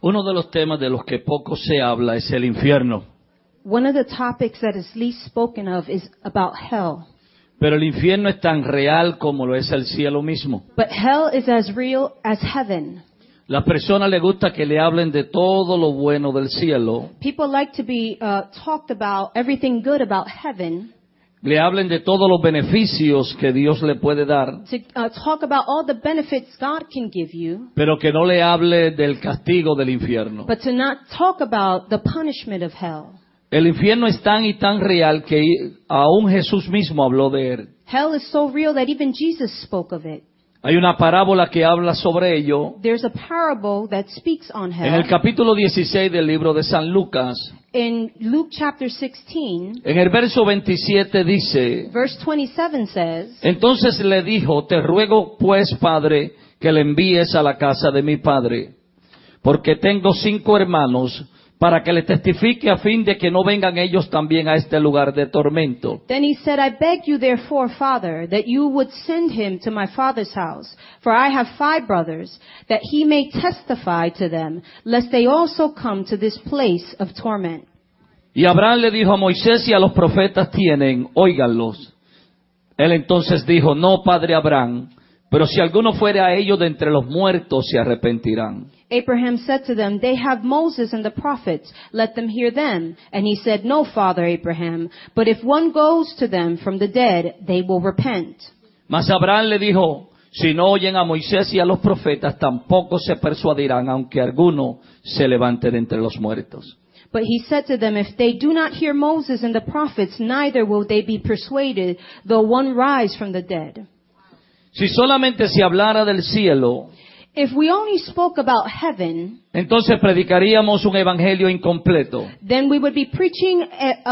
Uno de los temas de los que poco se habla es el infierno. One of the topics that is least spoken of is about hell. Pero el infierno es tan real como lo es el cielo mismo. But hell is as real as heaven. Las personas les gusta que le hablen de todo lo bueno del cielo. People like to be talked about everything good about heaven. Le hablen de todos los beneficios que Dios le puede dar. To talk about all the benefits God can give you. Pero que no le hable del castigo del infierno. But to not talk about the punishment of hell. El infierno es tan y tan real que aún Jesús mismo habló de él. Hell is so real that even Jesus spoke of it. Hay una parábola que habla sobre ello. There's a parable that speaks on hell. En el capítulo 16 del libro de San Lucas, In Luke chapter 16, en el verso 27 dice: verse 27 says, Entonces le dijo, te ruego pues, Padre, que le envíes a la casa de mi padre, porque tengo 5 hermanos, para que le testifique a fin de que no vengan ellos también a este lugar de tormento. Then he said, I beg you therefore, Father, that you would send him to my father's house, for I have 5 brothers, that he may testify to them, lest they also come to this place of torment. Y Abraham le dijo a Moisés y a los profetas tienen, óiganlos. Él entonces dijo, no, padre Abraham, pero si alguno fuere a ellos de entre los muertos se arrepentirán. Abraham said to them, they have Moses and the prophets, let them hear them. And he said, no, Father Abraham, but if one goes to them from the dead, they will repent. Mas Abraham le dijo, si no oyen a Moisés y a los profetas, tampoco se persuadirán, aunque alguno se levante de entre los muertos. But he said to them, if they do not hear Moses and the prophets, neither will they be persuaded, though one rise from the dead. Si solamente se hablara del cielo, If we only spoke about heaven, entonces predicaríamos un evangelio incompleto. then we would be preaching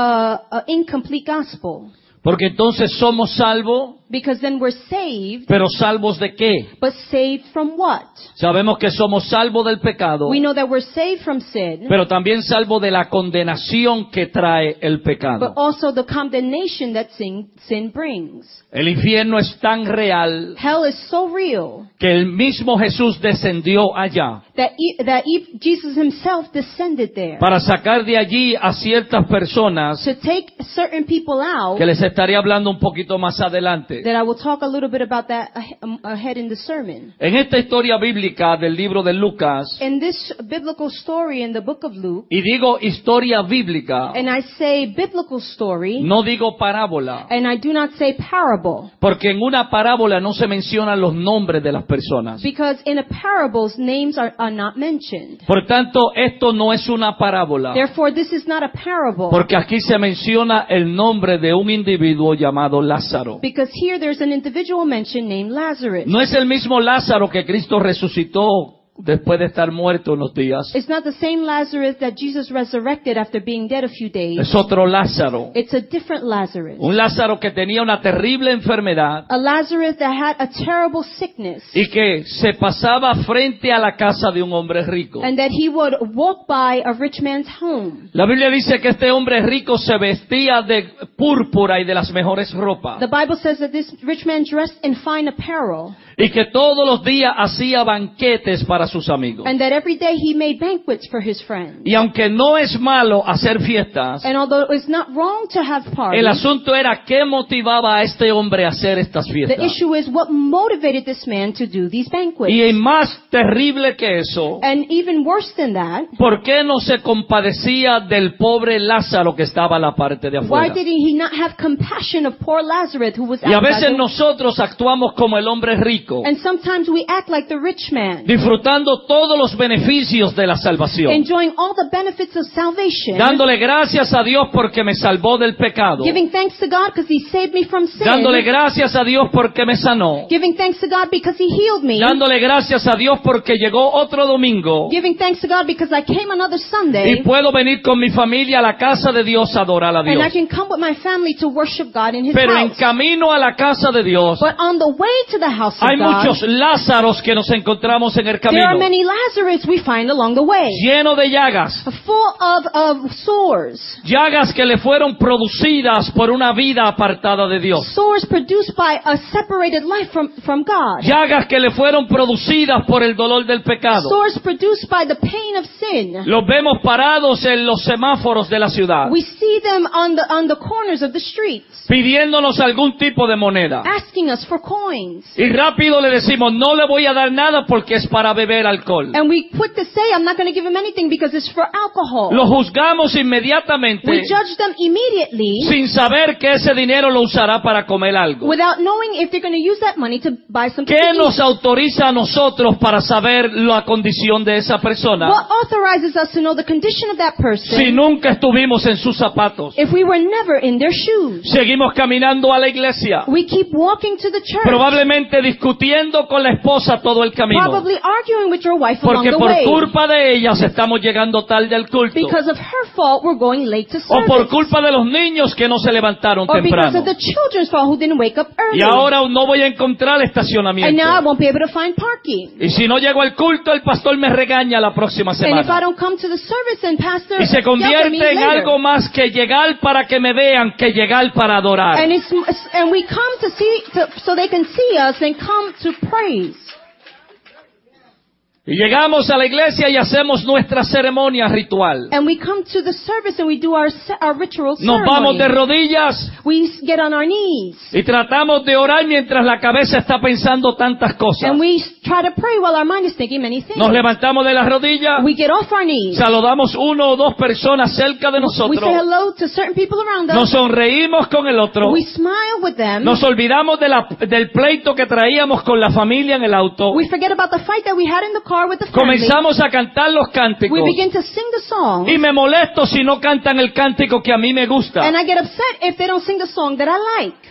an incomplete gospel. Porque entonces somos salvos, Because then we're saved, pero ¿salvos de qué? but saved from what? Sabemos que somos salvos del pecado, We know that we're saved from sin, pero también salvos de la condenación que trae el but pecado. also the condemnation that sin brings. El infierno es tan real Hell is so real que el mismo Jesús descendió allá that Jesus himself descended there para sacar de allí a ciertas personas to take certain people out. que les estaré hablando un poquito más adelante. That I will talk a little bit about that ahead in the sermon. En esta historia bíblica del libro de Lucas, In this biblical story in the book of Luke, y digo historia bíblica, and I say biblical story, no digo parábola, and I do not say parable, porque en una parábola no se mencionan los nombres de las personas. because in a parables names are not mentioned. Por tanto, esto no es una parábola, Therefore, this is not a parable, porque aquí se menciona el nombre de un individuo llamado Lázaro. because here there's an individual mentioned named Lazarus. No es el mismo Lázaro que Cristo resucitó después de estar muerto unos días. It's not the same Lazarus that Jesus resurrected after being dead a few days. Es otro Lázaro. It's a different Lazarus. Un Lázaro que tenía una terrible enfermedad A Lazarus that had a terrible sickness, y que se pasaba frente a la casa de un hombre rico. and that he would walk by a rich man's home. La Biblia dice que este hombre rico se vestía de púrpura y de las mejores ropas, The Bible says that this rich man dressed in fine apparel, y que todos los días hacía banquetes para sus amigos. and that every day he made banquets for his friends. Y aunque no es malo hacer fiestas, And although it's not wrong to have el parties, asunto era qué motivaba a este hombre a hacer estas the fiestas. issue is what motivated this man to do these banquets. Y más terrible que eso, And even worse than that, ¿por qué no se compadecía del pobre Lázaro que estaba a la parte de why afuera? did he not have compassion of poor Lazarus who was Y a outside veces the- nosotros actuamos como el hombre rico, And sometimes we act like the rich man, disfrutando todos los beneficios de la salvación, enjoying all the benefits of salvation, dándole gracias a Dios porque me salvó del pecado, giving thanks to God because he saved me from sin, dándole gracias a Dios porque me sanó, giving thanks to God because he healed me, dándole gracias a Dios porque llegó otro domingo giving thanks to God because I came another y Sunday, puedo venir con mi familia a la casa de Dios a adorar a and I Dios. can come with my family to worship God in his Pero en house. camino a la casa de Dios But on the way to the house of hay God, God. muchos Lázaros que nos encontramos en el There are camino, many Lazarus we find along the way, llenos de llagas, full of sores. llagas que le fueron producidas por una vida apartada de Dios, Sores produced by a separated life from God. llagas que le fueron producidas por el dolor del pecado. Sores produced by the pain of sin. Los vemos parados en los semáforos de la ciudad, We see them on the corners of the streets, pidiéndonos algún tipo de moneda. asking us for coins. Y rápido le decimos, no le voy a dar nada porque es para beber alcohol. And we quick to say, I'm not going to give him anything because it's for alcohol. Lo juzgamos inmediatamente We judge them immediately sin saber que ese dinero lo usará para comer algo. without knowing if they're going to use that money to buy something ¿Qué to nos eat. autoriza a nosotros para saber la condición de esa persona What authorizes us to know the condition of that person si nunca estuvimos en sus zapatos? if we were never in their shoes? Seguimos caminando a la iglesia, We keep walking to the church, probablemente discutiendo con la esposa todo el camino, probably arguing with your wife along porque the por way. culpa de ellas estamos llegando tarde al culto, Because of her fault, we're going late to o por service. culpa de los niños que no se levantaron Or because temprano. of the children's fault who didn't wake up early. Y ahora no voy a encontrar And estacionamiento. now I won't be able to find parking. Y si no llego al culto, el pastor me regaña la próxima And if I semana. don't come to the service, then pastor Y se yells at me convierte en later. algo más que llegar para que me vean, que llegar para adorar. And we come to see, so they can see us and come to praise. Y llegamos a la iglesia y hacemos nuestra ceremonia ritual. And we come to the service and we do our ritual Nos vamos ceremony. de rodillas We get on our knees. y tratamos de orar mientras la cabeza está pensando tantas cosas. And we try to pray while our mind is thinking many things. Nos levantamos de las rodillas, We get off our knees. saludamos uno o dos personas cerca de We say nosotros, hello to certain people around nos us. sonreímos con el otro, We smile with them. nos olvidamos del pleito que traíamos con la familia en el auto, We forget about the fight that we had in the car with the family. comenzamos a cantar los cánticos We begin to sing the song. y me molesto si no cantan el cántico que a mí me gusta. And I get upset if they don't sing the song that I like.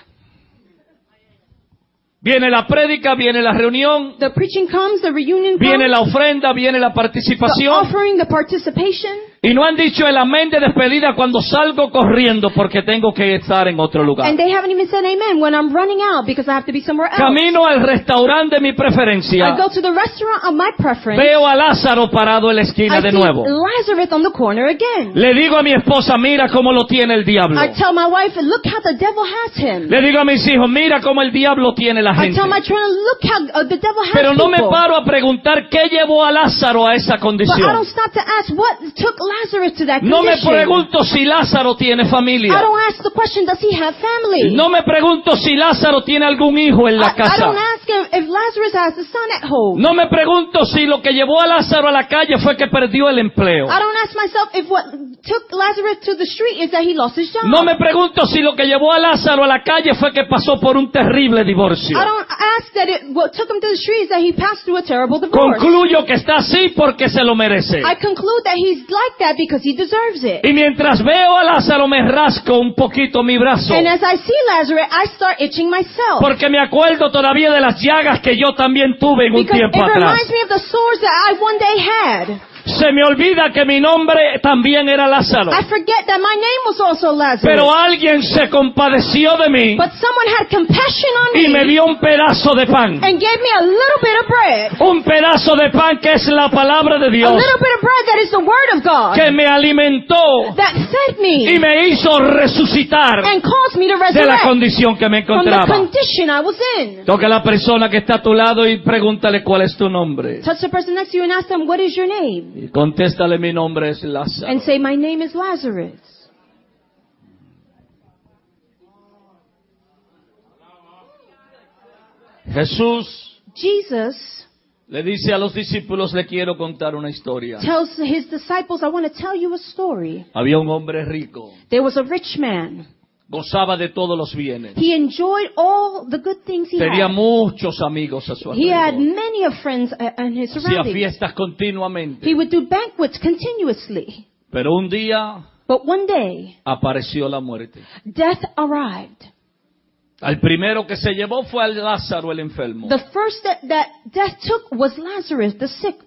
Viene la prédica, viene la reunión, The preaching comes, the reunion viene comes, la ofrenda, viene la the participación. offering, the participation. Y no han dicho el amén de despedida cuando salgo corriendo porque tengo que estar en otro lugar. And they haven't even said amen when I'm running out because I have to be somewhere else. Camino al restaurante de mi I preferencia. go to the restaurant of my preference. Veo a Lázaro parado en la esquina I de see nuevo. Lazarus on the corner again. Le digo a mi esposa, mira cómo lo tiene el diablo. I tell my wife, look how the devil has him. Le digo a mis hijos, mira cómo el diablo tiene la I gente. tell my children, look how the devil has Pero no me people. paro a preguntar qué llevó a Lázaro a esa But I don't condición. stop to ask what took Lazarus to that No me condition. pregunto si Lázaro tiene I familia. don't ask the question, does he have family? No me pregunto si Lázaro tiene algún hijo en la I don't casa. ask him if Lazarus has a son at home. No me pregunto si lo que llevó a Lázaro a la calle fue que perdió el empleo. I don't ask myself if what took Lazarus to the street is that he lost his job. No me pregunto si lo que llevó a Lázaro a la calle fue que pasó por un terrible divorcio. I don't ask that what took him to the street is that he passed through a terrible divorce. Concluyo que está así porque se lo merece. I conclude that he's like that because he deserves it. Y mientras veo a Lázaro me rasco un poquito mi brazo. And as I see Lazarus, I start itching myself. Porque me acuerdo todavía de las llagas que yo también tuve en un Because it tiempo atrás. reminds me of the sores that I one day had. Se me olvida que mi nombre también era Lázaro. I forget that my name was also Lazarus. Pero alguien se compadeció de mí But someone had compassion on y me me dio un pedazo de pan. and gave me a little bit of bread. Un pedazo de pan que es la palabra de A Dios. little bit of bread that is the word of God. Que me alimentó That fed y me me hizo resucitar and caused me to de la resurrect condición que me from the encontraba. condition I was in. Toca a la persona que está a tu lado y pregúntale cuál es tu nombre. Touch the person next to you and ask them, what is your name? Y contéstale, mi nombre es Lázaro. And say, my name is Lazarus. Jesús Jesus le dice a los discípulos, le quiero contar una historia. tells his disciples, I want to tell you a story. Había un hombre rico, There was a rich man. gozaba de todos los bienes. He enjoyed all the good things he Tenía had. muchos amigos a su He had alrededor. many of friends in his Hacía surroundings. fiestas continuamente. He would do banquets continuously. Pero un día But one day, apareció la muerte. death arrived. Al primero que se llevó fue al Lázaro el enfermo. The first that death took was Lazarus, the sick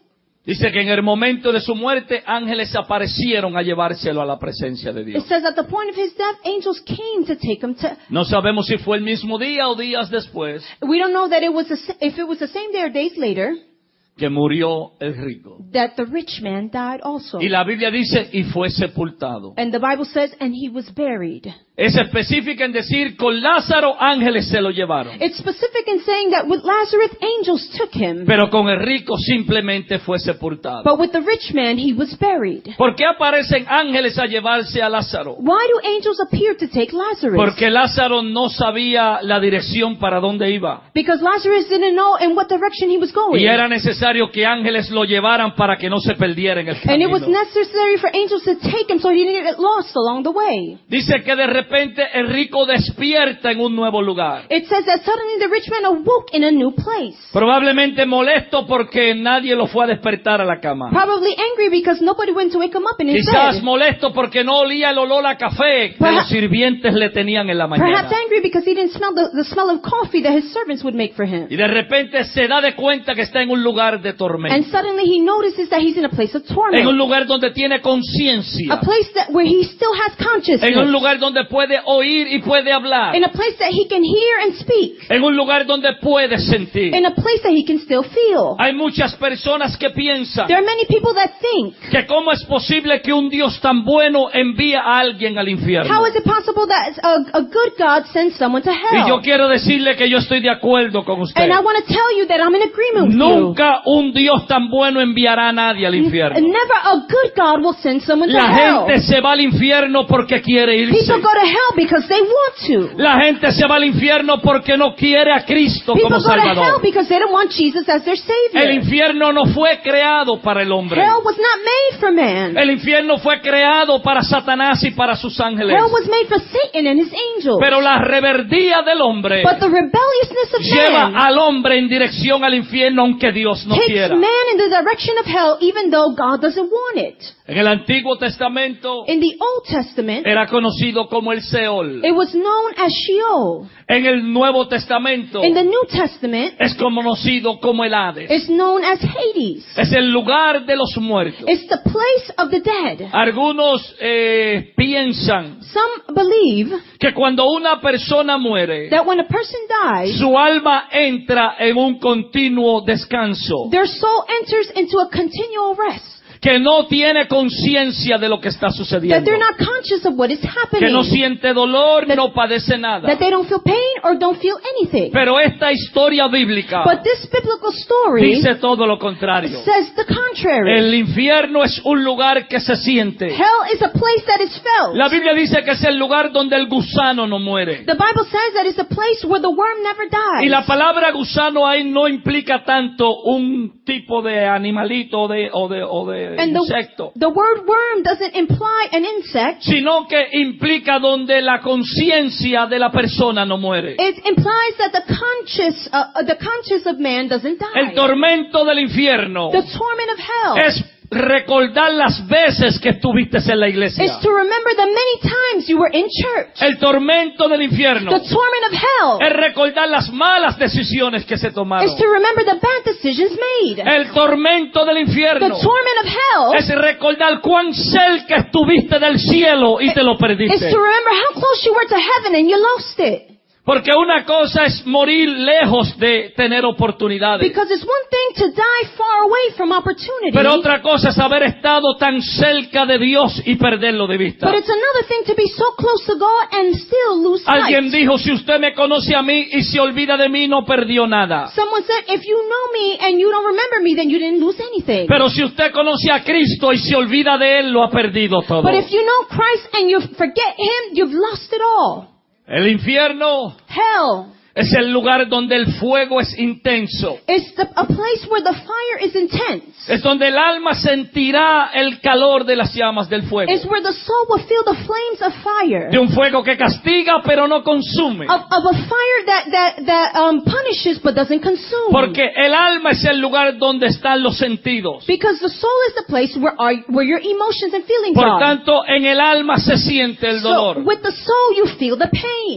Dice que en el momento de su muerte, ángeles aparecieron a llevárselo a la presencia de It Dios. says at the point of his death, angels came to take him to. No sabemos si fue el mismo día o días después We don't know that if it was the same day or days later que murió el rico. that the rich man died also. Y la Biblia dice, y fue sepultado. And the Bible says, and he was buried. Es específica en decir, con Lázaro ángeles se lo llevaron. It's specific in saying that with Lazarus, angels took him. Pero con el rico simplemente fue sepultado. But with the rich man, he was buried. ¿Por qué aparecen ángeles a llevarse a Lázaro? Why do angels appear to take Lazarus? Porque Lázaro no sabía la dirección para dónde iba. Because Lazarus didn't know in what direction he was going. Y era necesario que ángeles lo llevaran para que no se perdiera en el And it was camino. necessary for angels to take him so he didn't get lost along the way. Dice que de repente el rico despierta en un nuevo lugar. It says that suddenly the rich man awoke in a new place. Probablemente molesto porque nadie lo fue a despertar a la cama. Probably angry because nobody went to wake him up in his Quizás bed. molesto porque no olía el olor a café que los sirvientes le tenían en la mañana. Perhaps angry because he didn't smell the smell of coffee that his servants would make for him. Y de repente se da de cuenta que está en un lugar de And tormento. suddenly he notices that he's in a place of En un torment. lugar donde tiene conciencia. A place where he still has En un consciousness. lugar donde puede oír y puede hablar. In a place that he can hear and speak. En un lugar donde puede sentir. In a place that he can still feel. Hay muchas personas que piensan There are many people that think, que cómo es posible que un Dios tan bueno envíe a alguien al infierno. how is it possible that a good God sends someone to Y yo hell? quiero decirle que yo estoy de acuerdo con usted. And I want to tell you that I'm in agreement with you. Nunca un Dios tan bueno enviará a nadie al infierno. Never a good God will send someone to La hell. gente se va al infierno porque quiere irse. People go to hell because they want to. La gente se va al infierno porque no quiere a Cristo People como go to hell Salvador. because they don't want Jesus as their El Savior. infierno no fue creado para el hombre. Hell was not made for man. El infierno fue creado para Satanás y para sus ángeles. Hell was made for Satan and his angels. Pero la reverdía del hombre But the rebelliousness of lleva man al hombre en dirección al infierno aunque Dios no takes quiera. man in the direction of hell even though God doesn't want it. En el Antiguo Testamento In the Old Testament, era conocido como el Seol. it was known as Sheol. En el Nuevo Testamento In the New Testament, es conocido como el Hades. it's known as Hades. Es el lugar de los muertos. It's the place of the dead. Algunos piensan Some believe que cuando una persona muere, that when a person dies, su alma entra en un continuo descanso, their soul enters into a continual rest. que no tiene conciencia de lo que está That sucediendo, they're not conscious of what is que happening. no siente dolor, no padece nada. That they don't feel pain or don't feel anything. Pero esta historia bíblica But this biblical story dice todo lo contrario. says the contrary. El infierno es un lugar que se siente. Hell is a place that is felt. La Biblia dice que es el lugar donde el gusano no muere. The Bible says that it's a place where the worm never Y dies. la palabra gusano ahí no implica tanto un tipo de animalito o de And insecto, the word worm doesn't imply an insect. sino que implica donde la conciencia de la persona no muere. It implies that the conscious of man doesn't El die. tormento del infierno The torment of hell es recordar las veces que estuviste en la iglesia. is to remember the many times you were in church. El tormento del infierno The torment of hell es recordar las malas decisiones que se tomaron. is to remember the bad decisions made. El tormento del The infierno torment of hell es recordar cuán cerca estuviste del cielo y te lo is perdiste. to remember how close you were to heaven and you lost it. Porque una cosa es morir lejos de tener oportunidades. Because it's one thing to die far away from opportunity, Pero otra cosa es haber estado tan cerca de Dios y perderlo de vista. but it's another thing to be so close to God and still lose Alguien sight. dijo, si usted me conoce a mí y se olvida de mí, no perdió nada. Someone said, if you know me and you don't remember me, then you didn't lose anything. Pero si usted conoce a Cristo y se olvida de Él, lo ha perdido todo. But if you know Christ and you forget Him, you've lost it all. El infierno Hell es el lugar donde el fuego es intenso. is a place where the fire is intense. Es donde el alma sentirá el calor de las llamas del fuego. It's where the soul will feel the flames of fire. De un fuego que castiga pero no consume. Of a fire that punishes but doesn't consume. Porque el alma es el lugar donde están los sentidos. Because the soul is the place where your emotions and feelings Por are. tanto, en el alma se siente el So dolor. with the soul you feel the pain.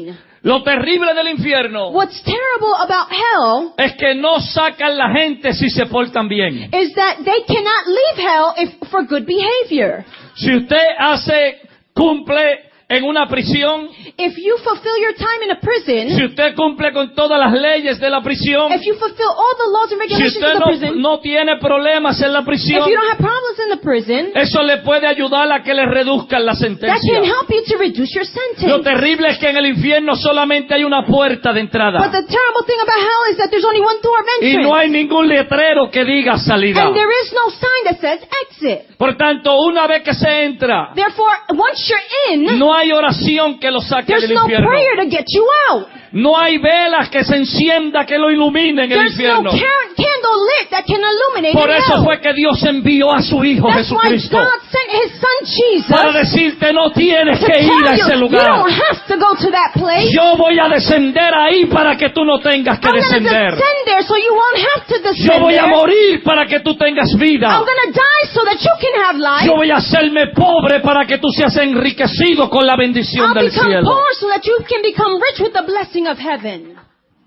Lo terrible del infierno What's terrible about hell es que no sacan la gente si se portan bien. is that they cannot leave hell for good behavior. Si usted cumple en una prisión, If you fulfill your time in a prison, si usted cumple con todas las leyes de la prisión, if you fulfill all the laws and si regulations usted of the prison, no tiene problemas en la prisión, if you don't have problems in the prison, eso le puede ayudar a que le reduzcan la that sentencia. can help you to reduce your Lo sentence. terrible es que en el infierno solamente hay una puerta de But entrada the terrible thing about hell is that there's only one door of y entrance. no hay ningún letrero que diga salida. And there is no sign that says exit. Por tanto, una vez que se entra, Therefore, once you're in, no hay oración que lo saque there's del no infierno. prayer to get you out. No hay velas que se encienda que lo iluminen en el There's no infierno. candle lit that can illuminate Por in eso hell. fue que Dios envió a su Hijo That's why Jesucristo God sent His Son Jesus para decirte no tienes to que ir a tell ese you, you lugar. don't have to go to that place. Yo voy a descender ahí para que tú no tengas que I'm going to descender. descend there so you won't have to Yo descend voy a there. morir para que tú tengas vida. I'm going to die so that you can have life. Yo voy a hacerme pobre para que tú seas enriquecido con la bendición I'll del become cielo. poor so that you can become rich with the blessing of heaven.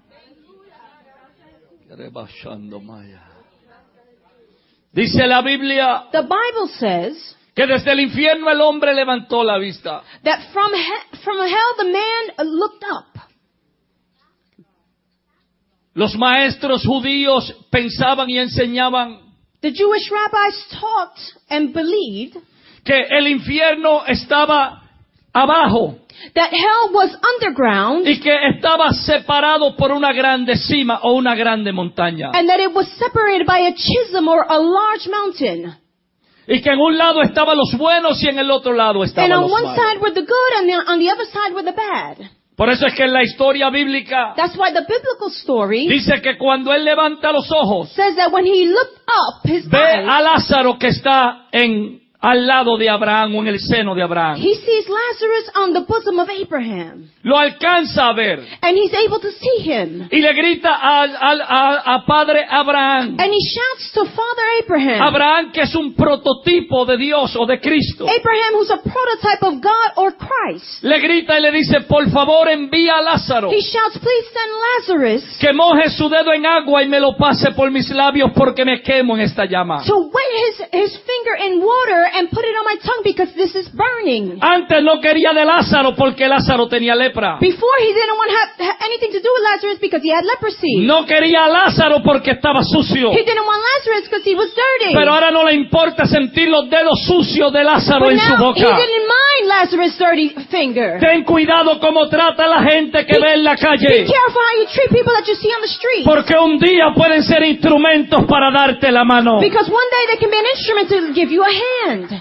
Dice la Biblia The Bible says que desde el infierno el hombre levantó la vista. that from hell the man looked up. Los maestros judíos pensaban y enseñaban The Jewish rabbis taught and believed que el infierno estaba abajo that hell was underground y que estaba separado por una grande cima o una grande montaña. and that it was separated by a chasm or a large mountain. Y que en un lado estaban los buenos y en el otro lado And estaban on los one malos. side were the good and on the other side were the bad. Por eso es que en la historia bíblica That's why the biblical story dice que cuando él levanta los ojos, says that when he looked up, his ve eyes, a Lázaro que está al lado de Abraham o en el seno de Abraham. he sees Lazarus on the bosom of Abraham. Lo alcanza a ver And he's able to see him. y le grita a padre Abraham. And he shouts to Father Abraham. Abraham, que es un prototipo de Dios o de Cristo. Abraham, who's a prototype of God or Christ. Le grita y le dice, por favor envía a Lázaro He shouts, please send Lazarus que moje su dedo en agua y me lo pase por mis labios porque me quemo en esta llama. to wet his finger in water and put it on my tongue because this is burning. Antes no quería de Lázaro porque Lázaro tenía lepra. Before he didn't want to have anything to do with Lazarus because he had leprosy. No quería a Lázaro porque estaba sucio. He didn't want Lazarus because he was dirty. Pero ahora no le importa sentir los dedos sucios de Lázaro But en su now he boca. didn't mind Lazarus' dirty finger. Ten cuidado cómo trata a la gente que ve en la Be calle. careful how you treat people that you see on the street. Porque un día pueden ser instrumentos para darte la mano. Because one day they can be an instrument to give you a hand.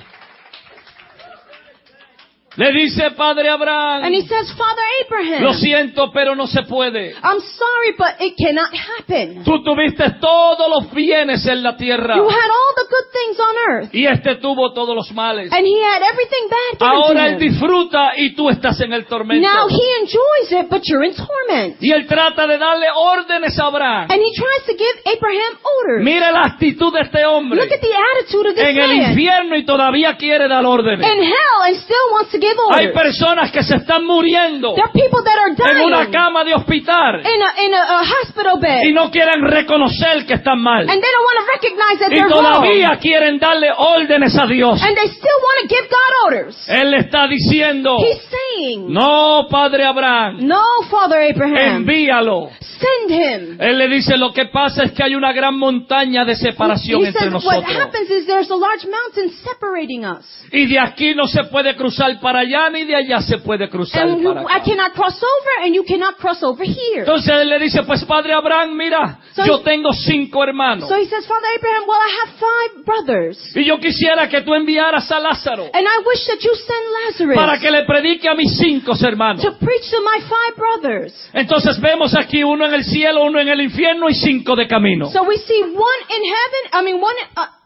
Le dice Padre And Abraham, he says, Father Abraham, lo siento, pero no se puede. I'm sorry, but it cannot happen. Tú tuviste todos los bienes en la tierra You had all the good things on earth. y este tuvo todos los males. And he had everything bad given Ahora él to him. disfruta y tú estás en el tormento. Now he enjoys it, but you're in torment. Y él trata de darle órdenes a Abraham. And he tries to give Abraham orders. Mire la actitud de este hombre Look at the attitude of this en el man. infierno y todavía quiere dar órdenes. In hell and still wants to give Hay orders. personas que se están muriendo There are people that are en una dying cama de hospital in a hospital bed. y no quieren reconocer que están mal. And they don't want to recognize that Y they're todavía wrong. quieren darle órdenes a Dios. And they still want to give God orders. Él le está diciendo, He's saying, no, Padre Abraham, no, Father Abraham, envíalo. send him. Él le dice, lo que pasa es que hay una gran montaña de separación He entre says, what nosotros. happens is there's a large mountain separating us. Y de aquí no se puede cruzar para allá, ni de allá se puede cruzar And para I acá. cannot cross over, and you cannot cross over here. Entonces él le dice, pues Padre Abraham, mira, So yo he- tengo 5 hermanos. So he says, Father Abraham, well, I have 5 brothers. Y yo quisiera que tú enviaras a Lázaro And I wish that you send para Lazarus que le predique a mis 5 hermanos. to preach to my 5 brothers. Entonces vemos aquí uno en el cielo, uno en el infierno y 5 de camino. So we see one in heaven,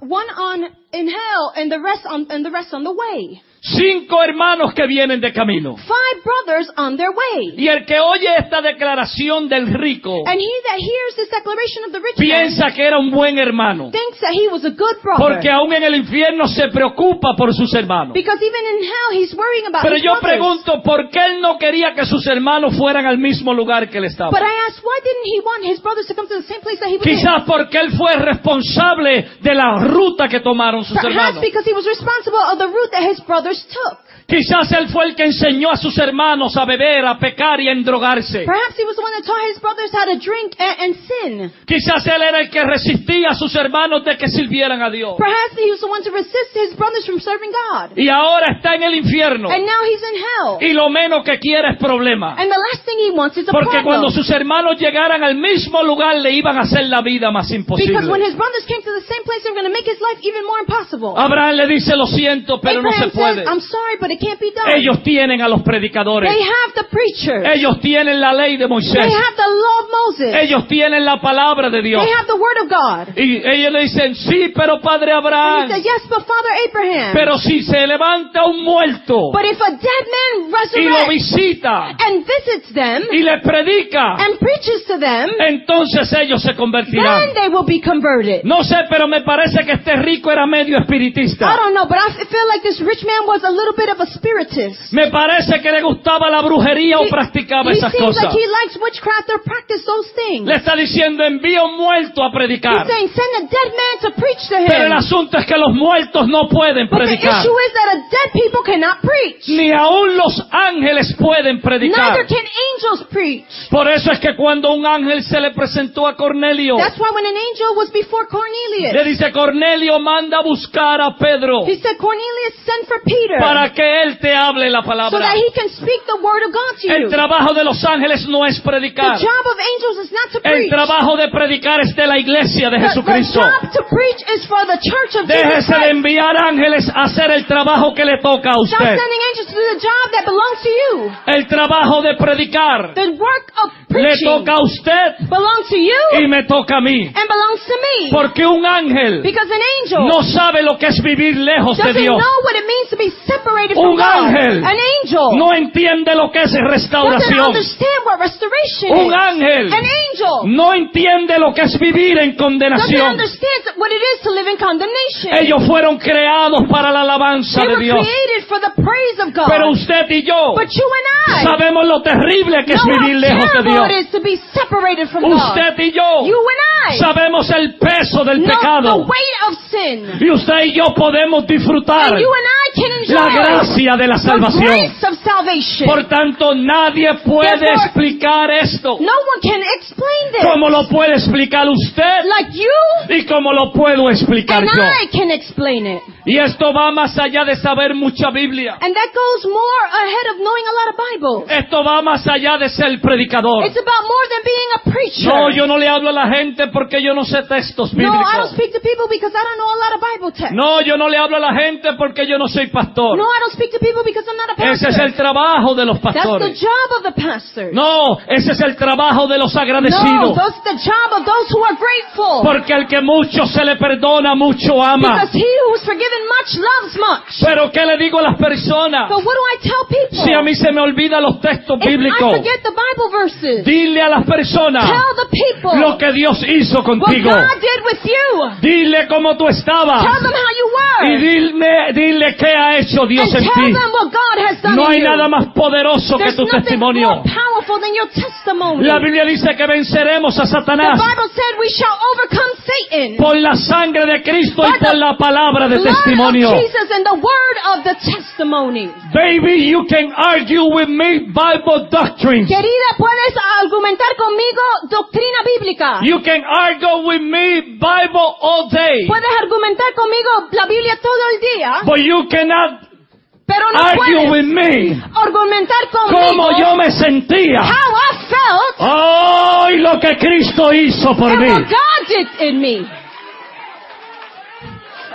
in hell and the rest on the way. 5 hermanos que vienen de camino. 5 brothers on their way. Y el que oye esta declaración del rico And he that hears this declaration of the rich piensa man que era un buen hermano, thinks that he was a good brother. porque aún en el infierno se preocupa por sus hermanos. Because even in hell he's worrying about Pero his yo brothers. pregunto, ¿por qué él no quería que sus hermanos fueran al mismo lugar que él estaba? But I asked, why didn't he want his brothers to come to the same place that he was in? Quizás porque él fue responsable de la ruta que tomaron sus Perhaps hermanos. because he was responsible of the route that his brothers took. Quizás él fue el que enseñó a sus hermanos a beber, a pecar y a endrogarse. Perhaps he was the one that taught his brothers how to drink and sin. Quizás él era el que resistía a sus hermanos de que sirvieran a Dios. Perhaps he was the one to resist his brothers from serving God. Y ahora está en el infierno. And now he's in hell. Y lo menos que quiere es problema. And the last thing he wants is a Porque problem. cuando sus hermanos llegaran al mismo lugar le iban a hacer la vida más Because when imposible. his brothers came to the same place, they were going to make his life even more impossible. Abraham le dice, lo siento, pero no se Abraham puede. says, I'm sorry, but it can't be done. Ellos tienen a los predicadores. They have the preachers. Ellos tienen la ley de Moisés. They have the law of Moses. Ellos tienen la palabra de Dios. They have the word of God. Y ellos le dicen, sí, pero Padre And he Abraham, said, yes, but Father Abraham. pero si se levanta un muerto But if a dead man y lo resurrects visita and visits them y le predica, and preaches to them, entonces ellos se then convertirán. they will be converted. No sé, pero me parece que este rico era medio I espiritista. don't know, but I feel like this rich man was a little bit of a spiritist. Me parece que le gustaba la brujería o practicaba He esas seems cosas. like he likes witchcraft or practice those things. Le está diciendo, envía un muerto a He's predicar. saying, send a dead man to preach to Pero el him. asunto es que los muertos no pueden But the predicar. issue is that a dead people cannot preach. Ni aún los ángeles pueden predicar. Neither can angels preach. Por eso es que cuando un ángel se le presentó a Cornelio, That's why when an angel was before le Cornelius, dice, Cornelio, manda a buscar a Pedro he said, Cornelius, send for Peter para que él te hable la so palabra. that he can speak the word of God to you. El trabajo de los ángeles no es The predicar. job of angels is not to El preach. trabajo de predicar es de la iglesia de The Jesucristo. job to preach is for the church of Jesus Déjese de Christ. enviar ángeles a hacer el trabajo que le toca a Stop usted. sending angels to do the job that belongs to you. El trabajo de predicar The work of le preaching toca a usted belongs to you y me toca a mí. and belongs to me. Porque un ángel Because an angel no sabe lo que es vivir lejos de doesn't Dios. know what it means to be separated Un from God. ángel An angel no entiende lo que es doesn't restauración. understand what restoration Un is. ángel An angel no entiende lo que es vivir en doesn't condenación. understand what it is to live in condemnation. Ellos fueron creados para la alabanza They de were Dios. created for the praise of God. Pero usted y yo But you and I sabemos lo terrible que es know vivir how lejos de terrible Dios. it is to be separated from God. Usted y yo You and I sabemos el peso del know the pecado. weight of sin. Y usted y yo podemos disfrutar And you and I can enjoy la gracia de la the salvación. grace of salvation. Por tanto, nadie puede Therefore, explicar esto No one can explain this como lo puede explicar usted like you y como lo puedo explicar and yo. I can explain it. Y esto va más allá de saber mucha Biblia. And that goes more ahead of knowing a lot of Bible. Esto va más allá de ser predicador. It's about more than being a preacher. No, yo no le hablo a la gente porque yo no sé textos No, I don't bíblicos. speak to people because I don't know a lot of Bible texts. No, yo no le hablo a la gente porque yo no soy pastor. No, I don't speak to people because I'm not a Ese pastor. es el trabajo de los That's the pastores. job of the pastor. No, ese es el trabajo de los No, agradecidos. that's the job of those who are grateful. Porque al que mucho se le perdona, mucho ama. Because he who is forgiven much loves much. Pero ¿qué le digo a las personas? But what do I tell people? Si a mí se me olvidan los textos If I bíblicos, forget the Bible verses, dile a las personas tell the people lo que Dios hizo what contigo. God did with you. Dile cómo tú estabas. Tell them how you Y were. dile qué ha hecho Dios And en tell ti. them what God has done No in hay you. nada más poderoso que There's tu nothing testimonio. more powerful than your testimony. La Biblia dice que venceremos a The Satanás Bible said we shall overcome Satan. por la sangre de Cristo y By the por la palabra de blood testimonio. of Jesus and the word of the testimony. Baby, you can argue with me Bible doctrines. Querida, puedes argumentar conmigo doctrina bíblica. You can argue with me Bible all day. Puedes argumentar conmigo la Biblia todo el día, But you cannot pero no argue with puedes me argumentar conmigo como yo me sentía. how I felt ¡Oh! Y lo que Cristo hizo por and mí. what God did in me.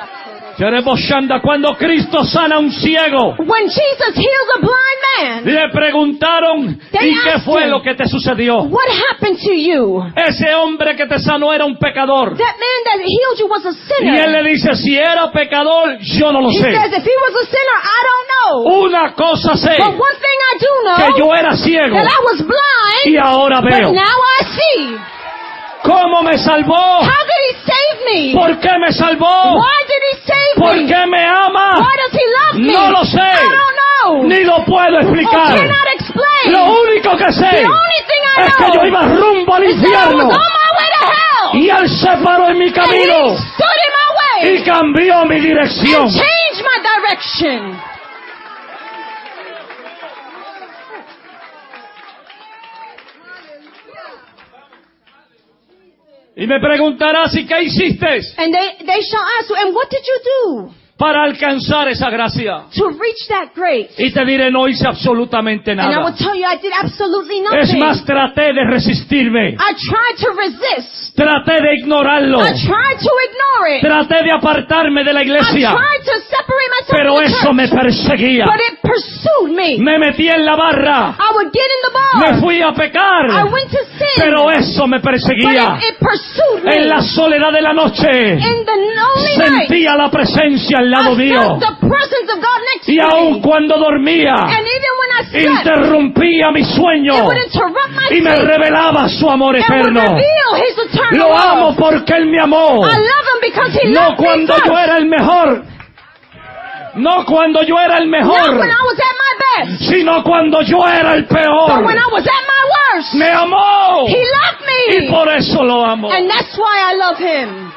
Cuando Cristo sana a un ciego, When Jesus heals a blind man, le preguntaron, They ¿y qué asked fue him, lo que te sucedió? what happened to you? Ese hombre que te sanó era un pecador. That man that healed you was a Y él sinner. le dice, si era pecador, yo no lo He sé. says, if he was a sinner, I don't know. Una cosa sé, But one thing I do que know, yo era ciego that I was blind, y ahora but veo. now I see. ¿Cómo me salvó? How did he save me? ¿Por qué me salvó? Why did he save ¿Por me? qué me ama? Why does he love me? No lo sé. I don't know. Ni lo puedo Or explicar. cannot explain. Lo único que sé The only thing I es que know yo iba rumbo al is that I infierno. was on my way to hell. Y él se paró en mi And camino he stood in my way y cambió mi dirección. and changed my direction. Y me preguntarás, ¿y qué hiciste And they shall ask you, and what did you do para alcanzar esa gracia? to reach that grace? Y te diré, no hice absolutamente And I will nada. tell you, I did absolutely Es nothing. más, traté de resistirme. I tried to resist. Traté de ignorarlo. I tried to ignore it. Traté de apartarme de la I iglesia. tried to separate myself Pero from the eso church. me perseguía. But it pursued me. Me metí en la barra. I would get in the Me bar. fui a I pecar. went to sin. Pero eso me But perseguía. it pursued me. En la soledad de la noche In the lonely night, sentía la presencia al lado I mío. felt the presence of God next Y to aun me. cuando dormía, And even when I slept, interrumpía mi it sueño would interrupt my y me sleep. revelaba su amor And would eterno. reveal His eternal Lo amo love. porque Él me amó. I love Him because He No loved me cuando first. yo era el mejor. No cuando yo era el Not mejor. when I was at my best, Sino cuando yo era el but when peor. I was at my worst. Me amó. He loved Y me. por eso lo amo. And that's why I love Him.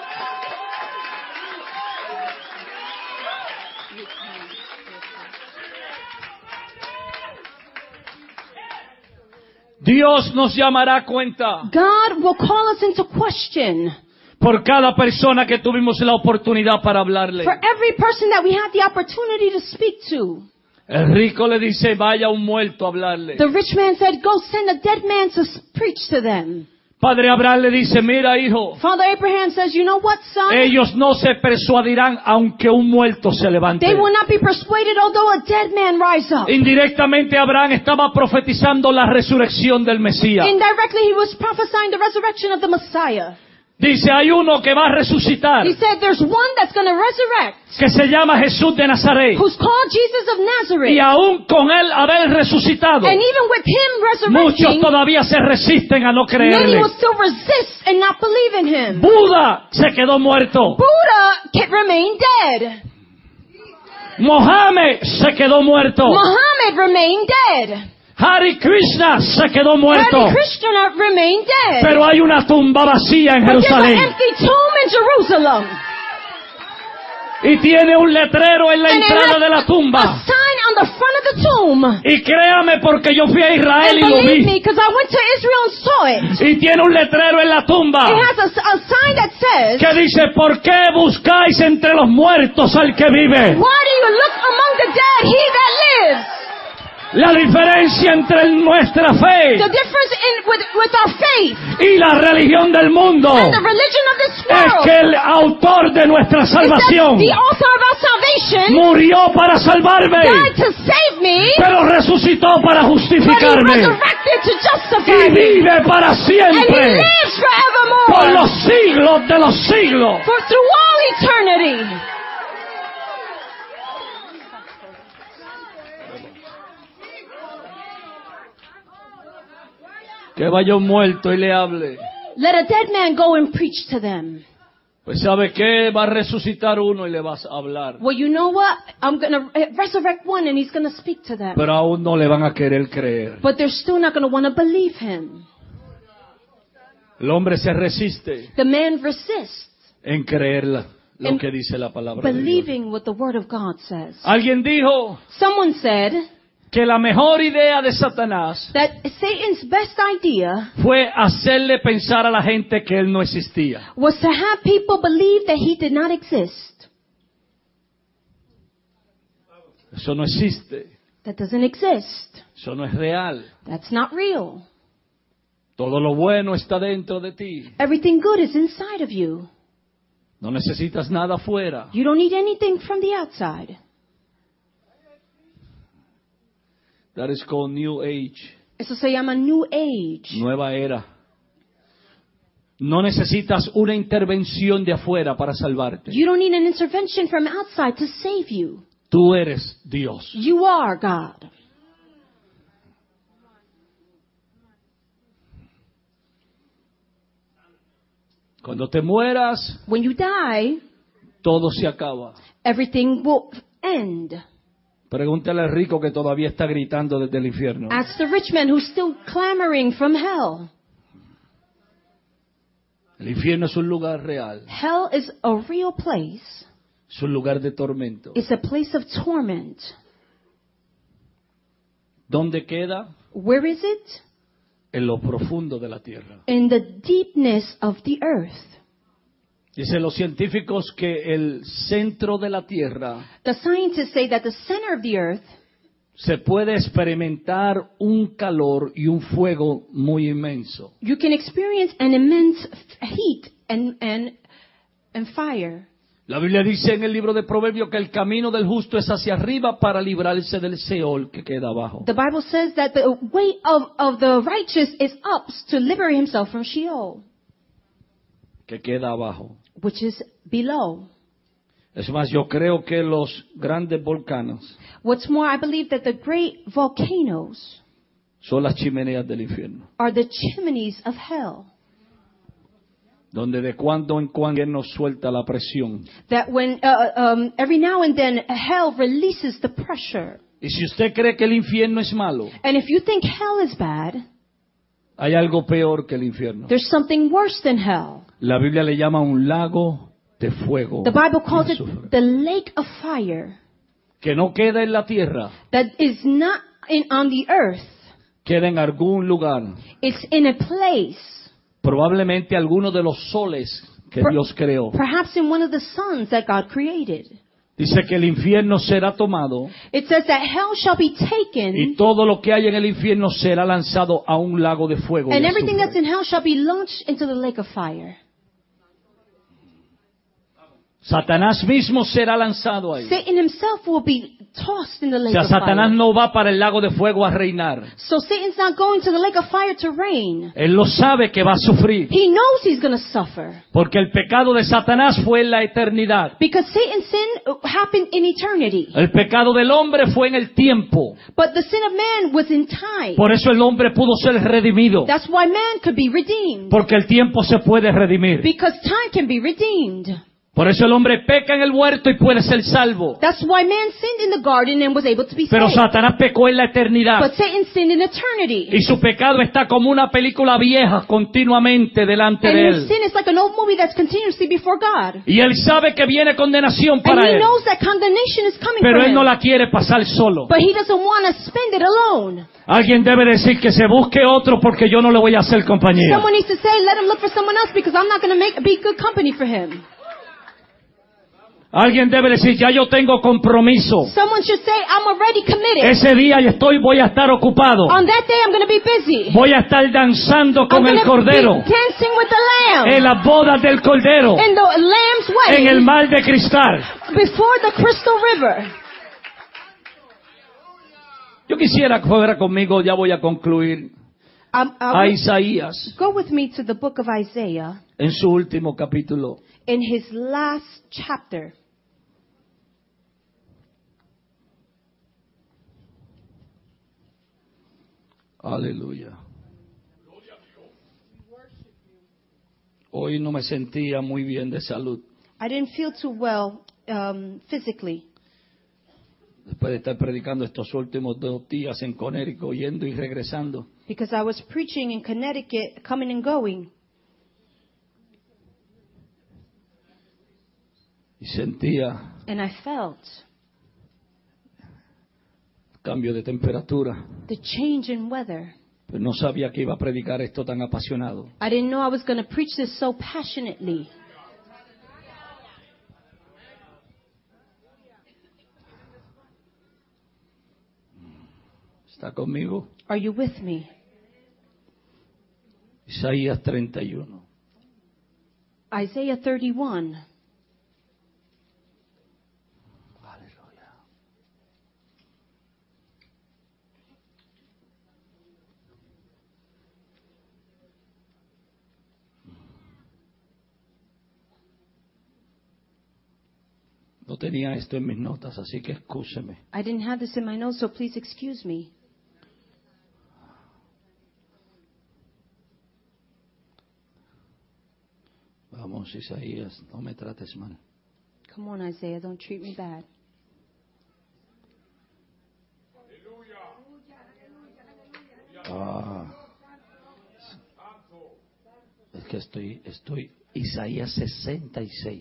Dios nos llamará a cuenta God will call us into question por cada persona que tuvimos la oportunidad para hablarle. for every person that we had the opportunity to speak to. El rico le dice, vaya un muerto a hablarle. The rich man said, go send a dead man to preach to them. Padre Abraham le dice, mira hijo, Father Abraham says, you know what, son? ellos no se persuadirán aunque un muerto se levante. They will not be persuaded although a dead man rise up. Indirectamente Abraham estaba profetizando la resurrección del Mesías. Indirectly, he was prophesying the resurrection of the Messiah. Dice, hay uno que va a resucitar, He said, there's one that's going to resurrect, que se llama Jesús de Nazaret. who's called Jesus of Nazareth. Y aún con él haber resucitado, And even with him muchos resurrecting, todavía se resisten a no many creerle. will still resist and not believe in him. Buda se quedó muerto. Buddha remained dead. Mohammed se quedó muerto. Muhammad remained dead. Hare Krishna se quedó muerto. Hare Krishna remained dead. Pero hay una tumba vacía en But there's an Jerusalén. empty tomb in Jerusalem. Y tiene un letrero en la And it entrada has de la a tumba. sign on the front of the tomb. Y créame porque yo fui a Israel And y lo believe me, vi. because I went to Israel and saw it. Y tiene un letrero en la tumba It has a sign that says, que dice, ¿por qué buscáis entre los muertos al que vive? why do you look among the dead, he that lives? La diferencia entre nuestra fe The difference with our faith y la religión del mundo and the religion of this es world que el autor de nuestra is that salvación the author of our salvation murió para salvarme, died to save me, pero resucitó para but he justificarme resurrected to justify y me. vive para And he siempre lives por forevermore, los siglos de los siglos. for through all eternity. Que vaya un muerto y le hable. Let a dead man go and preach to them. Pues ¿sabe qué? Va a resucitar uno y le vas a hablar. Well, you know what? I'm going to resurrect one and he's going to speak to them. Pero aún no le van a querer creer. But they're still not going to want to believe him. El hombre se resiste The man resists en creer lo And que dice la palabra de Dios. believing what the Word of God says. Alguien dijo Someone said que la mejor idea de Satanás that Satan's best idea fue hacerle pensar a la gente que él no existía. was to have people believe that he did not exist. Eso no existe. That doesn't exist. Eso no es real. That's not real. Todo lo bueno está dentro de ti. Everything good is inside of you. No necesitas nada afuera. You don't need anything from the outside. That is called New Age. Eso se llama New Age. Nueva era. No necesitas una intervención de afuera para salvarte. You don't need an intervention from outside to save you. Tú eres Dios. You are God. Cuando te mueras, When you die, todo se acaba. everything will end. Pregúntale al rico que todavía está gritando desde el infierno. Ask the rich man who's still clamoring from hell. El infierno es un lugar real. Hell is a real place. Es un lugar de tormento. It's a place of torment. ¿Dónde queda? Where is it? En lo profundo de la tierra. In the deepness of the earth. Dicen los científicos que el centro de la tierra The scientists say that the center of the earth, se puede experimentar un calor y un fuego muy inmenso. you can experience an immense heat and fire. La Biblia dice en el libro de Proverbios que el camino del justo es hacia arriba para librarse del Seol que queda abajo. The Bible says that the way of the righteous is up to liberate himself from Sheol, Que queda abajo. which is below. Es más, yo creo que los grandes volcanes What's more, I believe that the great volcanoes son las chimeneas del infierno, are the chimneys of hell. donde de cuando en cuando nos suelta la presión. That when every now and then hell releases the pressure. Y si usted cree que el infierno es malo, And if you think hell is bad, hay algo peor que el infierno. there's something worse than hell. La Biblia le llama un lago de fuego The Bible calls y it azufre, the lake of fire, que no queda en la tierra, that is not on the earth. queda en algún lugar, It's in a place, probablemente alguno de los soles que Dios creó. perhaps in one of the suns that God created. Dice que el infierno será tomado It says that hell shall be y taken, todo lo que hay en el infierno será lanzado a un lago de fuego. y and everything azufre. that's in hell shall be launched into the lake of fire. Satanás mismo será lanzado ahí. Satan himself will be tossed in the O lake sea, of Satanás fire. no va para el lago de fuego a reinar. So Satan's not going to the lake of fire to reign. Él lo sabe que va a sufrir. He knows he's going to suffer. Porque el pecado de Satanás fue en la eternidad. Because Satan's sin happened in eternity. El pecado del hombre fue en el tiempo. But the sin of man was in time. Por eso el hombre pudo ser redimido. That's why man could be redeemed. Porque el tiempo se puede redimir. Because time can be redeemed. Por eso el hombre peca en el huerto y puede ser salvo. That's why man sinned in the garden and was able to be Pero saved. Satanás pecó en la eternidad. But Satan sinned in eternity. Y su pecado está como una película vieja continuamente delante And de his él. sin is like an old movie that's continuously before God. Y él sabe que viene condenación And para he él. knows that condemnation is coming Pero for él him. no la quiere pasar solo. But he doesn't want to spend it alone. Alguien debe decir que se busque otro porque yo no le voy a hacer compañía. Someone needs to say, let him look for someone else because I'm not going to be good company for him. Alguien debe decir, ya yo tengo compromiso. Someone should say, I'm already committed. Ese día voy a estar ocupado. On that day, I'm going to be busy. Voy a estar danzando I'm con going el to Cordero. be dancing with the Lamb. En las bodas del Cordero. In the Lamb's En el wedding. mar de cristal. Before the crystal river. Yo quisiera que fuera conmigo, ya voy a concluir, a Isaías, Go with me to the book of Isaiah en su último capítulo. in his last chapter. Aleluya. Hoy no me sentía muy bien de salud. I didn't feel too well physically. Después de estar predicando estos últimos 2 días en Connecticut, yendo y regresando. Because I was preaching in Connecticut, coming and going. Y sentía And I felt cambio de temperatura. the change in weather. Pero no sabía que iba a predicar esto tan apasionado. I didn't know I was going to preach this so passionately. ¿Está conmigo? Are you with me? Isaías 31. Isaiah 31. No tenía esto en mis notas, así que escúcheme. I didn't have this in my notes, so please excuse me. Vamos, Isaías, no me trates mal. Come on, Isaiah, don't treat me bad. Es que estoy Isaías 66.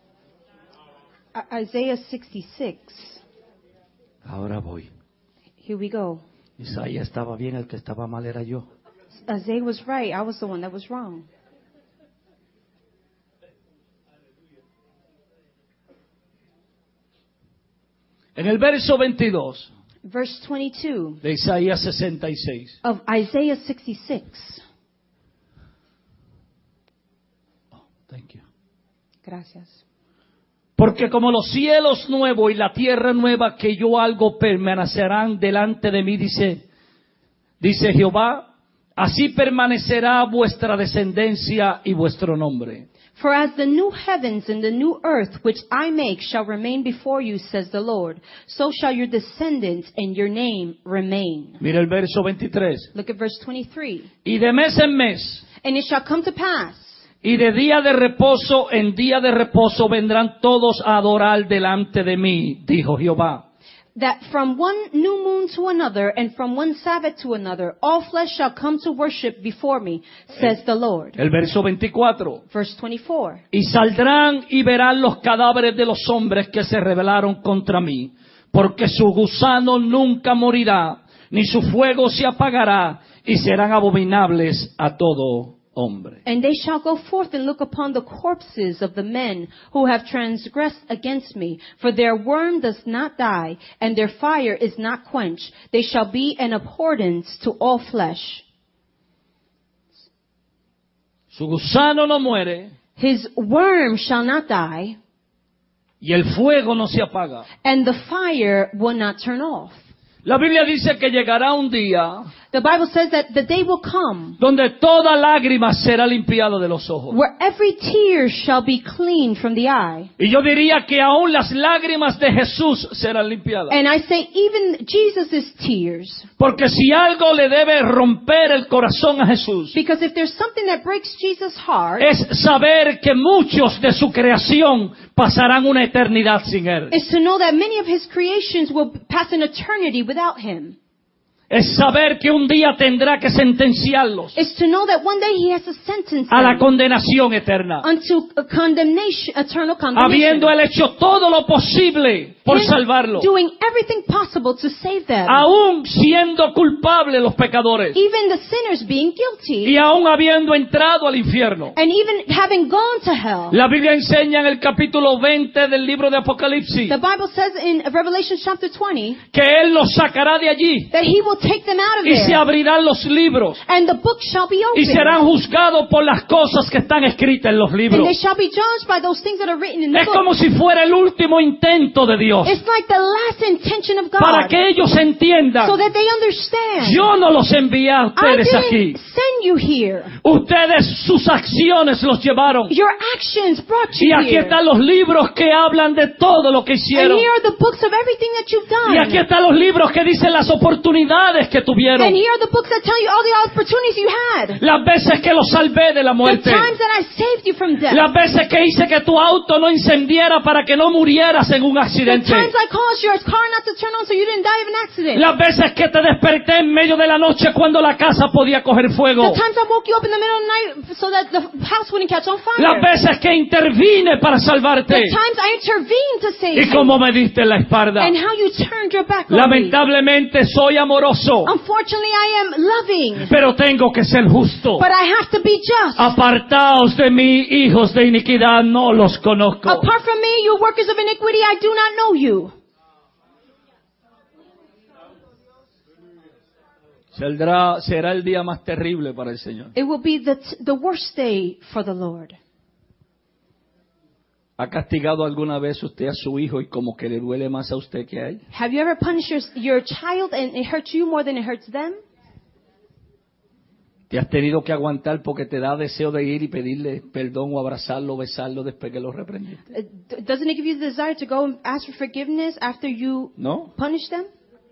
Isaiah 66. Ahora voy. Here we go. Isaías estaba bien, el que estaba mal era yo. Isaiah was right. I was the one that was wrong. En el verso 22 Verse 22 de Isaías 66. of Isaiah 66. Oh, thank you. Gracias. Porque como los cielos nuevos y la tierra nueva que yo hago permanecerán delante de mí, dice Jehová, así permanecerá vuestra descendencia y vuestro nombre. For as the new heavens and the new earth which I make shall remain before you, says the Lord, so shall your descendants and your name remain. Mira el verso 23. Look at verse 23. Y de mes en mes, And it shall come to pass, y de día de reposo en día de reposo vendrán todos a adorar delante de mí, dijo Jehová. that from one new moon to another and from one Sabbath to another, all flesh shall come to worship before me, says the Lord. El verso 24. Verse 24. Y saldrán y verán los cadáveres de los hombres que se rebelaron contra mí, porque su gusano nunca morirá, ni su fuego se apagará, y serán abominables a todo hombre. And they shall go forth and look upon the corpses of the men who have transgressed against me, for their worm does not die, and their fire is not quenched. They shall be an abhorrence to all flesh. Su gusano no muere, His worm shall not die, y el fuego no se apaga. and the fire will not turn off. La Biblia dice que llegará un día The Bible says that the day will come donde toda lágrima será limpiada de los ojos. where every tear shall be cleaned from the eye. Y yo diría que aún las lágrimas de Jesús serán limpiadas. And I say even Jesus' tears. Porque si algo le debe romper el corazón a Jesús, Because if there's something that breaks Jesus' heart, es saber que muchos de su creación pasarán una eternidad sin Él. is to know that many of his creations will pass an eternity without him. Es saber que un día tendrá que sentenciarlos Is to know that one day he has to sentence a la them condenación eterna, unto a condemnation, eternal condemnation. habiendo Él hecho todo lo posible por Him salvarlos, doing everything possible to save them. aún siendo culpables los pecadores Even the sinners being guilty. y aún habiendo entrado al infierno. And even having gone to hell. La Biblia enseña en el capítulo 20 del libro de Apocalipsis The Bible says in Revelation chapter 20 que Él los sacará de allí that he will take them out of y se there. abrirán los libros And the book shall be y opened. serán juzgados por las cosas que están escritas en los And libros. they shall be judged by those things that are written in the Es book. como si fuera el último intento de Dios It's like the last intention of God. para que ellos entiendan. So that they understand. Yo no los envié a I ustedes aquí. didn't send you here. Ustedes, sus acciones los llevaron. Your actions brought Y you aquí here. están los libros que hablan de todo lo que And hicieron. here are the books of everything that you've done. Y aquí están los libros que dicen las oportunidades que tuvieron. And here are the books that tell you all the opportunities you had. Las veces que los salvé de la The muerte. times that I saved you from death. Las veces que hice que tu auto no incendiera para que no murieras en un The accidente. times I caused your car not to turn on so you didn't die of an accident. Las veces que te desperté en medio de la noche cuando la casa podía coger fuego. The times I woke you up in the middle of the night so that the house wouldn't catch on fire. Las veces que intervine para salvarte. The times I intervened to save Y you. cómo me diste la espalda. And how you turned your back on me. Lamentablemente soy amoroso, Unfortunately, I am loving, pero tengo que ser justo. but I have to be just. Apartaos de mí, hijos de iniquidad, no los conozco. Apart from me, you workers of iniquity, I do not know you. Será el día más terrible para el Señor. It will be the worst day for the Lord. ¿Ha castigado alguna vez usted a su hijo y como que le duele más a usted que a él? Have you ever punished your child and it hurts you more than it hurts them? Te has tenido que aguantar porque te da deseo de ir y pedirle perdón o abrazarlo, besarlo después que lo reprendiste. Doesn't it give you the desire to go and ask for forgiveness after you ¿No? punish them?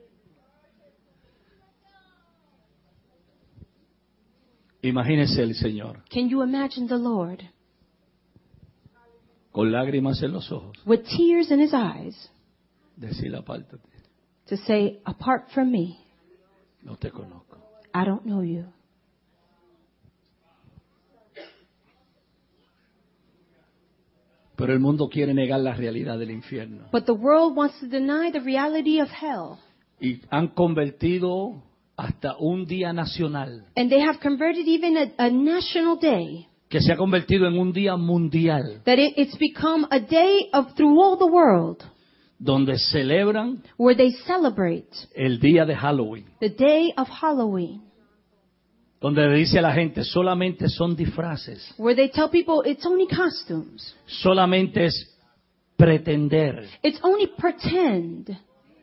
Imagínese el Señor Can you imagine the Lord con lágrimas en los ojos with tears in his eyes decir apártate, to say, apart from me, no te conozco. I don't know you. Pero el mundo quiere negar la realidad del infierno. But the world wants to deny the reality of hell. Y han convertido hasta un día nacional, And they have converted even a national day, que se ha convertido en un día mundial, that it's become a day of through all the world donde celebran where they celebrate el día de Halloween, the day of Halloween, donde le dice a la gente, solamente son disfraces, where they tell people it's only costumes. solamente es pretender. It's only pretend.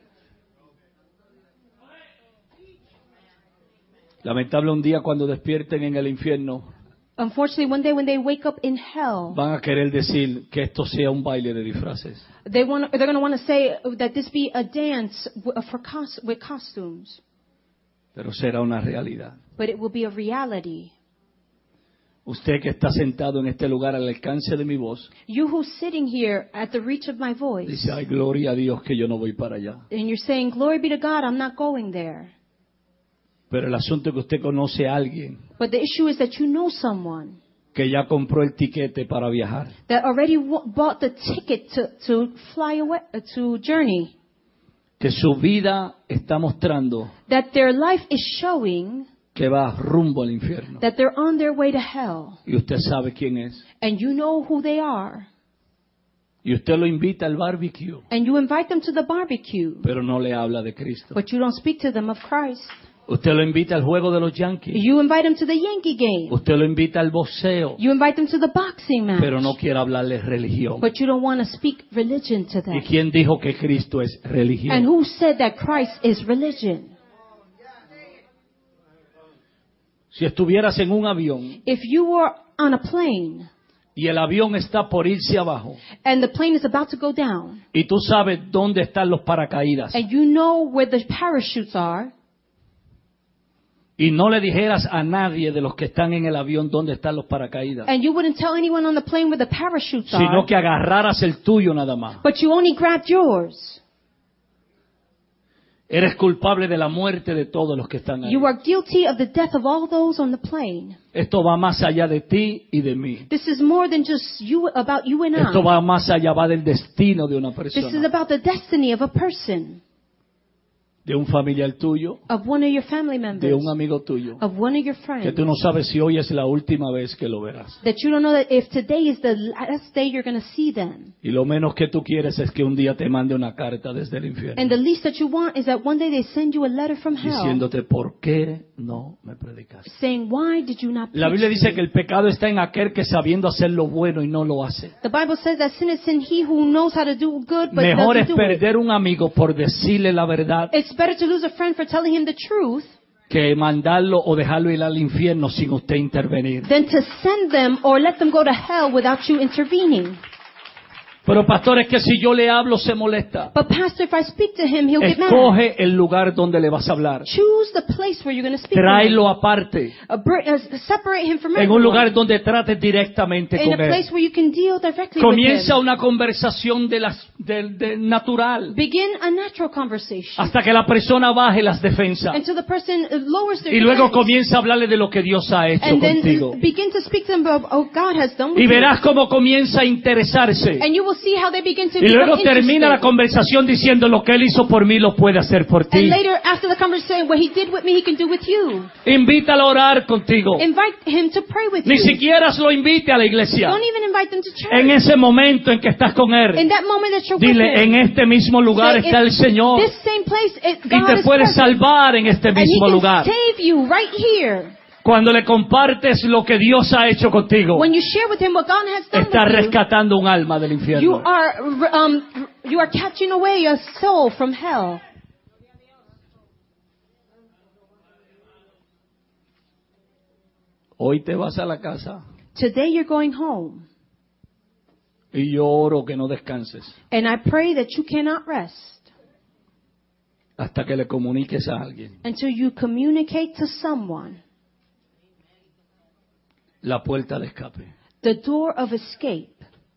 Lamentable un día cuando despierten en el infierno, Unfortunately, one day when they wake up in hell, van a querer decir que esto sea un baile de disfraces. they're going to want to say that this be a dance with costumes, Pero será una realidad. but it will be a reality. Usted que está sentado en este lugar al alcance de mi voz, You who's sitting here at the reach of my voice, dice, ay, gloria a Dios que yo no voy para allá. and you're saying, glory be to God, I'm not going there. Pero el asunto es que usted conoce a alguien But the issue is that you know someone que ya compró el tiquete para viajar, that already bought the ticket to fly away, to journey, que su vida está mostrando that their life is showing que va rumbo al infierno. that they're on their way to hell, Y usted sabe quién es. and you know who they are, Y usted lo invita al barbecue, and you invite them to the barbecue, pero no le habla de Cristo. but you don't speak to them of Christ. Usted lo invita al juego de los Yankees. You invite them to the Yankee game. Usted lo invita al boxeo, You invite them to the boxing match, pero no quiere hablarle religión. but you don't want to speak religion to ¿Y them. quién dijo que Cristo es And religión? who said that Christ is religion? Si estuvieras en un avión If you were on a plane y el avión está por irse abajo and the plane is about to go down, y tú sabes dónde están los paracaídas and you know where the parachutes are, y no le dijeras a nadie de los que están en el avión dónde están los paracaídas, and you wouldn't tell anyone on the plane where the parachutes sino are, que agarraras el tuyo nada más, but you only grabbed yours, eres culpable de la muerte de todos los que están ahí. you are guilty of the death of all those on the plane. Esto va más allá de ti y de mí. This is more than just you, about you and Esto I. va más allá, va del destino de una This is persona, about the destiny of a person, de un familiar tuyo, of one of your family members, de un amigo tuyo, of one of your que friends, tú no sabes si hoy es la última vez que lo verás. that you don't know that if today is the last day you're going to see them. Y lo menos que tú quieres es que un día te mande una carta desde el infierno And the least that you want is that one day they send you a letter from hell diciéndote, ¿por qué no me predicaste? saying, why did you not La preach Biblia to dice me? que el pecado está en aquel que sabiendo hacer lo bueno y no lo hace. The Bible says that sin is in he who knows how to do good but Mejor es doesn't do it. perder un amigo por decirle la verdad It's better to lose a friend for telling him the truth que mandarlo o dejarlo ir al infierno sin usted intervenir. than to send them or let them go to hell without you intervening. Pero pastor, es que si yo le hablo se molesta. But pastor, if I speak to him, he'll get mad. Escoge el lugar donde le vas a hablar. Choose the place where you're going to speak to him. Tráelo aparte, Separate him from en un everyone. lugar donde trates directamente In a con él. place where you can deal directly Comienza with him. una conversación natural Begin a natural conversation hasta que la persona baje las defensas until the person lowers their y luego defense. comienza a hablarle de lo que Dios ha hecho And then contigo. begin to speak to them about what God has done with Y you. verás cómo comienza a interesarse. And you will see how they begin to Y luego become termina la interested. conversación diciendo lo que Él hizo por mí lo puede hacer por And ti. later, after the conversation, what he did with me, he can do with you. Invítalo a orar contigo. Invite him to pray with Ni you. siquiera lo invite a la iglesia. Don't even invite them to church. En ese momento en que estás con Él, In that moment that you're with dile, him, en este mismo lugar say, está "In el Señor this same place, y God te is puede present. salvar en este And he mismo can lugar. save you right here. Cuando le compartes lo que Dios ha hecho contigo, When you share with him what God has done estás with you, rescatando un alma del you infierno. are catching away a soul from hell. Hoy te vas a la casa Today you're going home. y yo oro que no descanses And I pray that you cannot rest hasta que le comuniques a alguien until you communicate to someone la puerta de escape. the door of escape.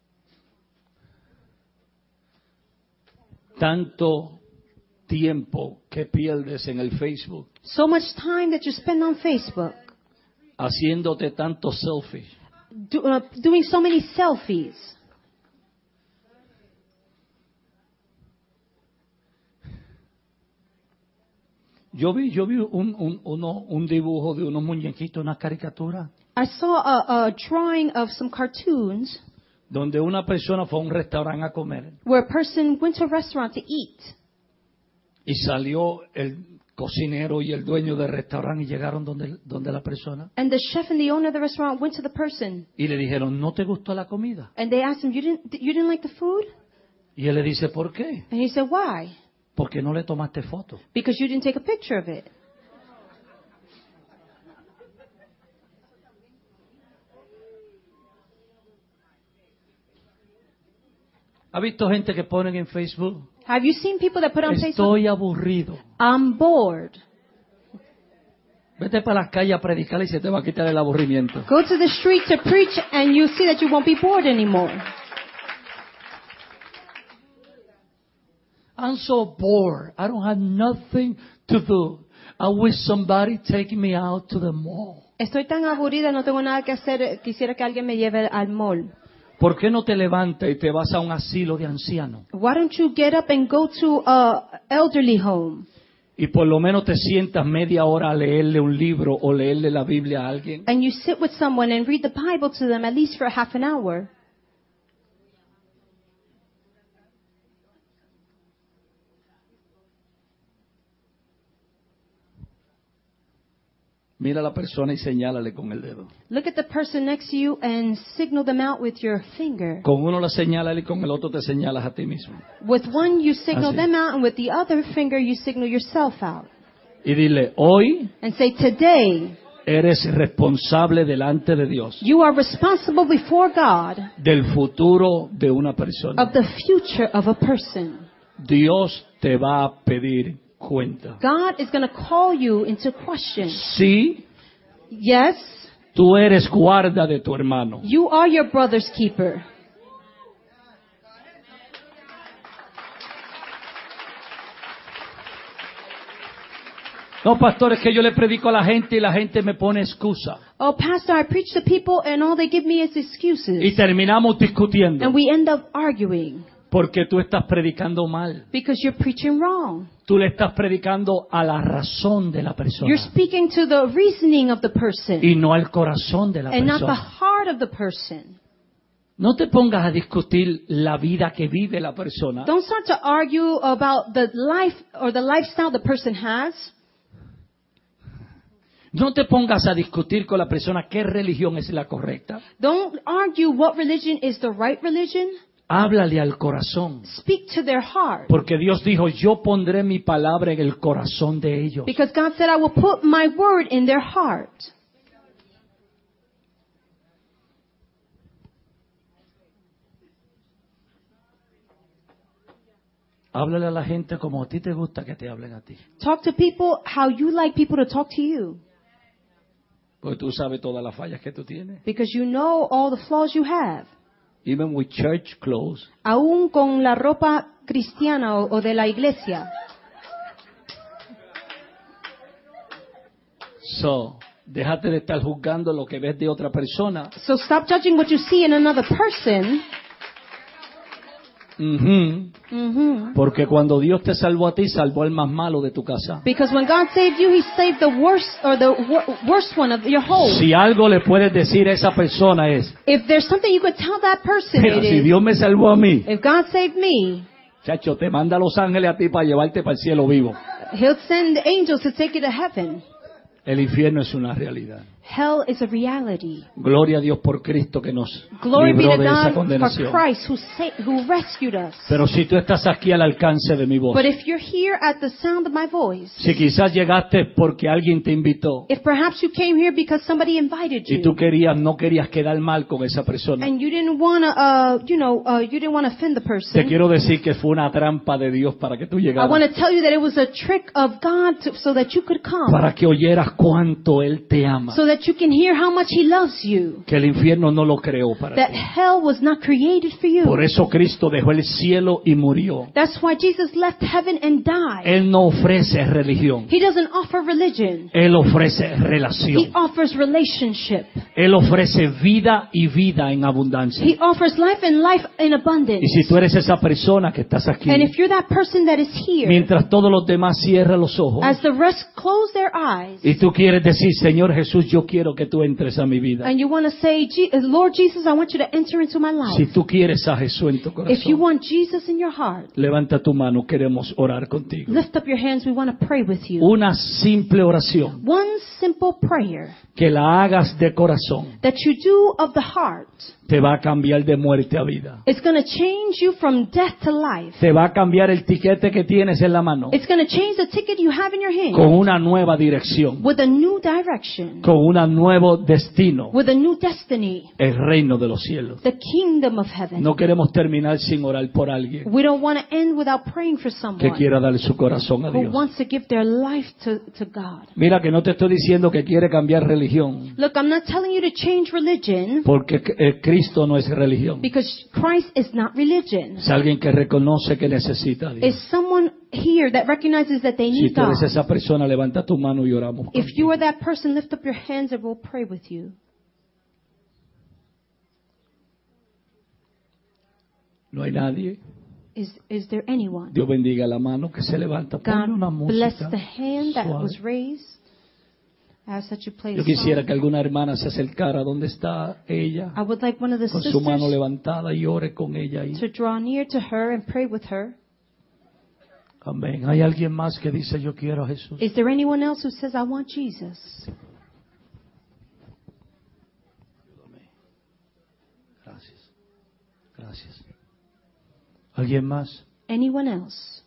Tanto tiempo que pierdes en el Facebook So much time that you spend on Facebook haciéndote tantos selfies. doing so many selfies. Yo vi un dibujo de unos muñequitos, una caricatura, I saw a drawing of some cartoons donde una persona fue a un restaurante a comer where a person went to a restaurant to eat. y salió el cocinero y el dueño del restaurante y llegaron donde la persona And the chef and the owner of the restaurant went to the person y le dijeron, ¿no te gustó la comida? and they asked him, you didn't like the food? Y él le dice, ¿por qué? And he said, why? Porque no le tomaste foto. Because you didn't take a picture of it. ¿Ha visto gente que ponen en Facebook? Have you seen people that put on Facebook, Estoy aburrido. I'm bored? Vete para las calles a predicar y se te va a quitar el aburrimiento. Go to the street to preach and you see that you won't be bored anymore. I'm so bored. I don't have nothing to do. I wish somebody take me out to the mall. Estoy tan aburrida, no tengo nada que hacer, quisiera que alguien me lleve al mall. ¿Por qué no te levantas y te vas a un asilo de ancianos? Why don't you get up and go to a elderly home? Y por lo menos te sientas media hora a leerle un libro o leerle la Biblia a alguien. And you sit with someone and read the Bible to them at least for half an hour. Mira a la persona y señálale con el dedo. Look at the person next to you and signal them out with your finger. Con uno la señala y con el otro te señalas a ti mismo. With one you signal Así. them out and with the other finger you signal yourself out. Y dile, hoy And say, today eres responsable delante de Dios you are responsible before God del futuro de una persona. of the future of a person. Dios te va a pedir cuenta. God is going to call you into question. Sí, Yes, tú eres guarda de tu hermano. you are your brother's keeper. No, pastor, es que yo le predico a la gente y la gente me pone excusa. Oh, Pastor, I preach to people and all they give me is Y excuses. terminamos discutiendo. And we end up arguing Porque tú estás predicando mal. because you're preaching wrong. Tú le estás predicando a la razón de la persona. You're speaking to the reasoning of the person Y no al corazón de la and not the persona. heart of the person. No te pongas a discutir la vida que vive la persona. Don't start to argue about the life or the lifestyle the person has. No te pongas a discutir con la persona qué religión es la correcta. Don't argue what religion is the right religion. Háblale al corazón. Speak to their heart. Porque Dios dijo, yo pondré mi palabra en el corazón de ellos. Because God said, I will put my word in their heart. Háblale a la gente como a ti te gusta que te hablen a ti. Talk to people how you like people to talk to you. Porque tú sabes todas las fallas que tú tienes. Because you know all the flaws you have. Even with church clothes. Aún con la ropa cristiana o de la iglesia. So, déjate de estar juzgando lo que ves de otra persona. So stop judging what you see in another person. Porque cuando Dios te salvó a ti, salvó al más malo de tu casa. Because when God saved you, He saved the worst or the worst one of your home. Si algo le puedes decir a esa persona es, If there's something you could tell that person, pero it si is, Dios me salvó a mí, if God saved me, chacho, te manda a los ángeles a ti para llevarte para el cielo vivo. He'll send angels to take you to heaven. El infierno es una realidad. Hell is a reality. Gloria a Dios por Cristo que nos Glory be libró to de esa God for condenación. Christ who rescued us. Pero si tú estás aquí al alcance de mi voz, But if you're here at the sound of my voice, si quizás llegaste porque alguien te invitó if perhaps you came here because somebody invited y tú you, no querías quedar mal con esa persona, and you didn't want to, you didn't want to offend the te person, quiero decir que fue una trampa de Dios para que tú I llegaras, want to tell you that it was a trick of God so that you could come, para que oyeras cuánto Él te ama, so that you can hear how much He loves you, que el infierno no lo creó para that ti. hell was not created for you. Por eso Cristo dejó el cielo y murió. That's why Jesus left heaven and died. Él no ofrece religión, He doesn't offer religion. Él ofrece He relación. offers relationship. Él ofrece vida y vida en abundancia. He offers life and life in abundance. Y si tú eres esa persona que estás aquí, And if you're that person that is here, mientras todos los demás cierran los ojos, as the rest close their eyes, y tú quieres decir, Señor Jesús, yo quiero que tú entres a mi vida. and you want to say, Lord Jesus, I want you to enter into my Si life. tú quieres a Jesús en tu If you corazón, want Jesus in your heart, levanta tu mano, queremos orar contigo. lift up your hands. We want to pray with you. Una simple oración, One simple prayer que la hagas de corazón, that you do of the heart te va a cambiar de muerte a vida. is going to change you from death to life. Te va a cambiar el tiquete que tienes en la mano It's going to change the ticket you have in your hand con una nueva dirección, with a new direction, con un nuevo destino, with a new destiny, el reino de los cielos. the kingdom of heaven. No queremos terminar sin orar por alguien We don't want to end without praying for que someone quiera darle su corazón a who Dios. wants to give their life to God. Mira que no te estoy diciendo que quiere cambiar religión, Look, I'm not telling you to change religion porque Cristo no es religión. because Christ is not religion. Es alguien que reconoce que necesita a Dios. It's someone here that recognizes that they Si need tú eres God. esa persona, levanta tu mano y oramos If you contigo. are that person, lift up your hands and we'll pray with you. No hay nadie. Is there anyone? Dios bendiga la mano que se levanta. Ponle una God bless música the hand that suave. was raised. I ask that you play Yo a quisiera song. que alguna hermana se acercara donde está ella, I would like one of the con su mano sisters levantada y ore con ella ahí. to draw near to her and pray with her. Amén. ¿Hay alguien más que dice yo quiero a Jesús? Is there anyone else who says, I want Jesus? Gracias. Gracias. ¿Alguien más? Anyone else?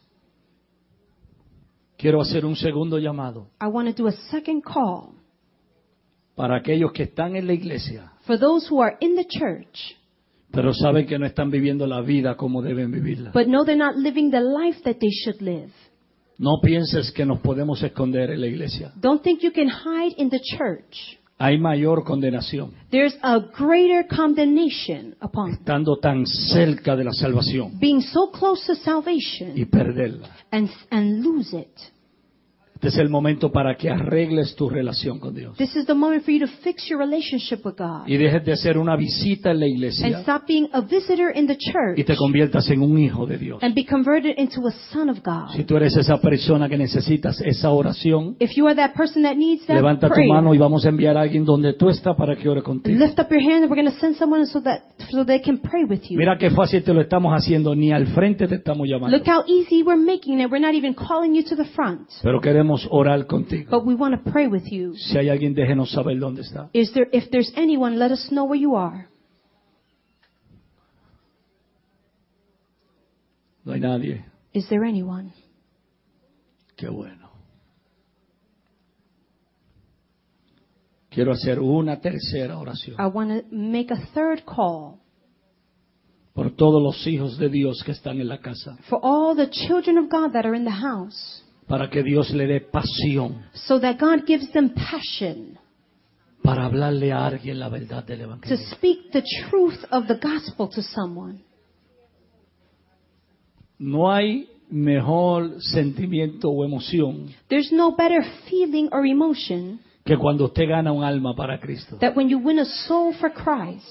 Quiero hacer un segundo llamado I want to do a second call para aquellos que están en la iglesia, for those who are in the church, pero saben que no están viviendo la vida como deben vivirla. but know they're not living the life that they should live. No pienses que nos podemos esconder en la iglesia. Don't think you can hide in the church. Hay mayor condenación There's a greater condemnation upon estando tan cerca de la salvación being so close to y salvation perderla. and lose it. Este es el momento para que arregles tu relación con Dios This is the moment for you to fix your relationship with God y dejes de hacer una visita en la and iglesia stop being a visitor in the church y te conviertas en un hijo de Dios. and be converted into a son of Si God. tú eres esa persona que necesitas esa oración, If you are that person that needs that levanta tu prayer, mano y vamos a enviar a alguien donde tú estás para que ore contigo. lift up your hand and we're going to send someone so they can pray with you. Mira qué fácil te lo estamos haciendo, ni al frente te estamos llamando. Look how easy we're making it. We're not even calling you to the front. Pero queremos orar contigo. But we want to pray with you. Si hay alguien, déjenos saber dónde está. If there's anyone, let us know where you are. No hay nadie. Is there anyone? Qué bueno. Quiero hacer una tercera oración I want to make a third call por todos los hijos de Dios que están en la casa, for all the children of God that are in the house, para que Dios le dé pasión so that God gives them passion para hablarle a alguien la verdad del to Evangelio. speak the truth of the gospel to someone. No hay mejor sentimiento o emoción There's no better feeling or emotion que cuando usted gana un alma para Cristo. that when you win a soul for Christ.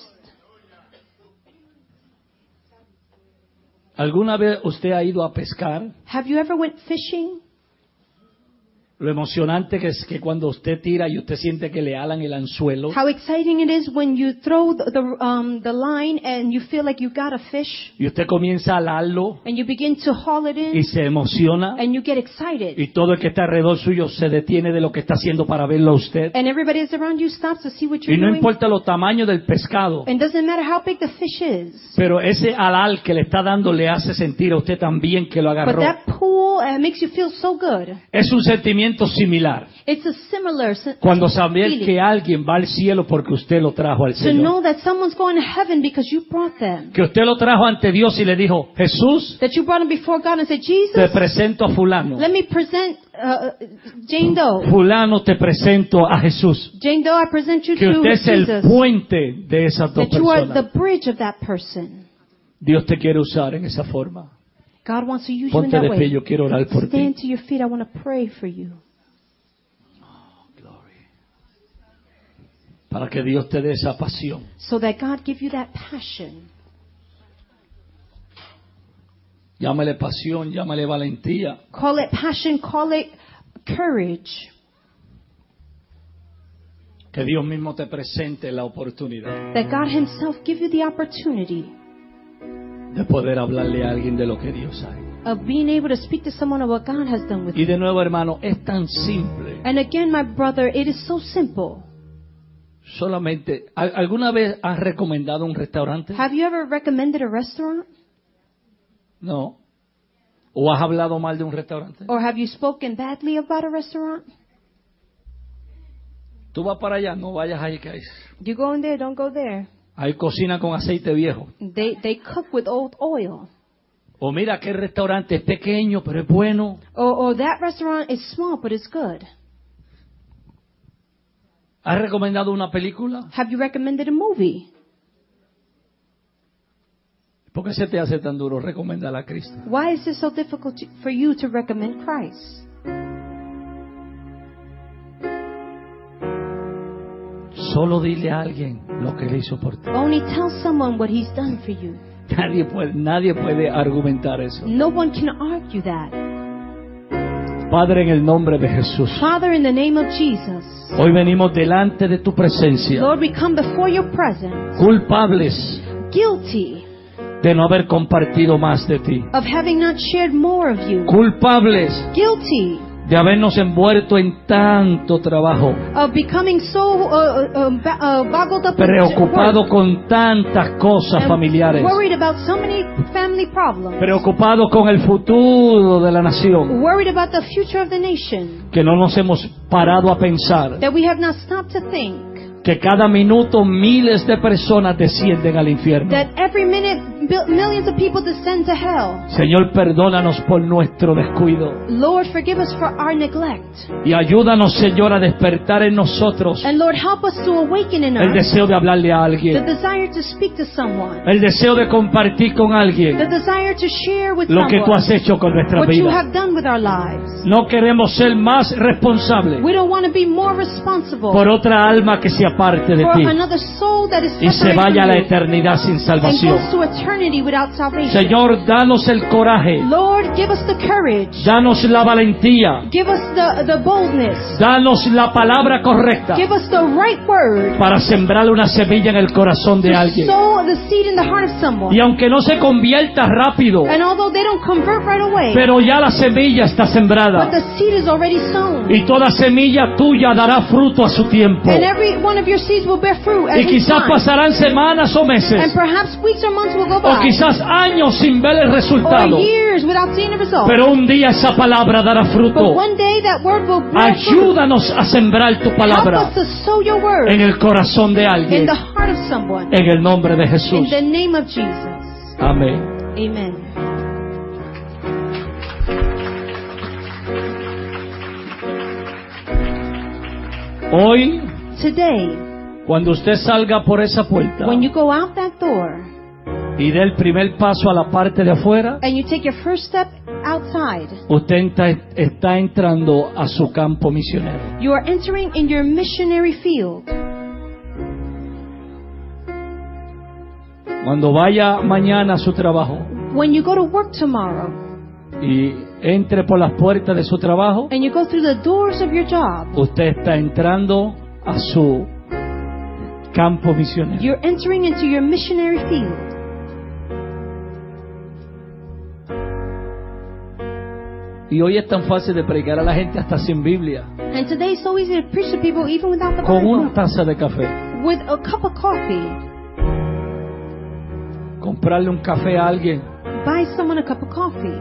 ¿Alguna vez usted ha ido a pescar Have you ever went fishing Lo emocionante que es que cuando usted tira y usted siente que le alan el anzuelo. How exciting it is when you throw the line and you feel like you got a fish. Y usted comienza a alarlo. And you begin to haul it in. Y se emociona. And you get excited. Y todo el que está alrededor suyo se detiene de lo que está haciendo para verlo a usted. And everybody that's around you stops to see what you're Y no doing. importa los tamaños del pescado. And doesn't matter how big the fish is. Pero ese alar que le está dando le hace sentir a usted también que lo But agarró. that pull makes you feel so good. Es un sentimiento similar. It's a similar Cuando saber feeling. que alguien va al cielo porque usted lo trajo al To Señor. know that someone's going to heaven because you brought them. Que usted lo trajo ante Dios y le dijo, Jesús, That you brought them before God and said, te Jesus, presento a fulano. let me present Jane Doe. Fulano, te presento a Jesús. Jane Doe, I present you Que to usted es el Jesus. puente de esas dos That you are the personas. bridge of that person. Dios te quiere usar en esa forma. God wants to use you in Ponte that de pie, way. yo quiero orar por ti. Stand to your feet. I want to pray for you. Para que Dios te dé esa pasión. So that God give you that passion. Llámale pasión, llámale valentía. Call it passion, call it courage. Que Dios mismo te presente la oportunidad That God himself give you the opportunity de poder hablarle a alguien de lo que Dios hay. of being able to speak to someone of what God has done with Y you. de nuevo, hermano, es tan simple. And again, my brother, it is so simple. Solamente, ¿alguna vez has recomendado un restaurante? Have you ever recommended a restaurant? No. ¿O has hablado mal de un restaurante? Or have you spoken badly about a restaurant? Tú vas para allá, no vayas ahí que hay. You go in there, don't go there. Hay cocina con aceite viejo. They cook with old oil. O mira que el restaurante es pequeño, pero es bueno. Or that restaurant is small, but it's good. ¿Has recomendado una película? Have you recommended a movie? ¿Por qué se te hace tan duro recomendar a Cristo? Why is it so difficult for you to recommend Christ? Solo dile a alguien lo que Él hizo por ti. Only tell someone what he's done for you. Nadie puede argumentar eso. No one can argue that. Padre, en el nombre de Jesús, Father, in the name of Jesus, hoy venimos delante de tu presencia, Lord, we come before your presence, culpables guilty de no haber compartido más de ti, of having not shared more of you, culpables guilty de habernos envuelto en tanto trabajo, of becoming so boggled up preocupado with work con tantas cosas and familiares, worried about so many family problems, preocupado con el futuro de la nación, worried about the future of the nation, que no nos hemos parado a pensar that we have not stopped to think que cada minuto miles de personas descienden al infierno. that every minute millions of people descend to hell. Señor, perdónanos por nuestro descuido Lord, forgive us for our neglect. y ayúdanos, Señor, a despertar en nosotros And Lord, help us to awaken in el us deseo de hablarle a the alguien, desire to speak to someone, el deseo de compartir con the alguien desire to share with lo que tú has someone hecho con nuestra what you vida. have done with our lives. No queremos ser más responsables We don't want to be more responsible por otra alma que se aparte de for ti another soul that is y se separated vaya a from la you eternidad sin and salvación. goes to eternity without salvation. Señor, danos el coraje, Lord, give us the courage. danos la valentía, Give us the boldness. danos la palabra correcta Give us the right word para sembrar una semilla en el corazón de to alguien. sow the seed in the heart of someone. Y aunque no se convierta rápido, And although they don't convert right away, pero ya la semilla está but sembrada the seed is already sown. y toda semilla tuya dará fruto a su tiempo. And every one of your seeds will bear fruit at Y its quizás time. pasarán semanas o And meses, perhaps weeks or months will go o by. quizás años sin ver el Or resultado, years without seeing a result. pero un día esa palabra dará But fruto. one day that word will bear fruit. Ayúdanos a sembrar tu Help palabra us to sow your word en el corazón de in alguien, the heart of someone. en el nombre de In Jesús. the name of Jesus. Amén. Amen. Hoy, Today, cuando usted salga por esa puerta when you go out that door y dé el primer paso a la parte de afuera, and you take your first step outside, usted está entrando a su campo misionero. you are entering in your missionary field. Cuando vaya mañana a su trabajo, When you go to work tomorrow, y entre por las puertas de su trabajo, and you go through the doors of your job, usted está entrando a su campo misionero. you're entering into your missionary field. Y hoy es tan fácil de predicar a la gente hasta sin Biblia, And today it's so easy to preach to people even without the con una Bible. taza de café. With a cup of coffee. Comprarle un café a alguien, Buy someone a cup of coffee.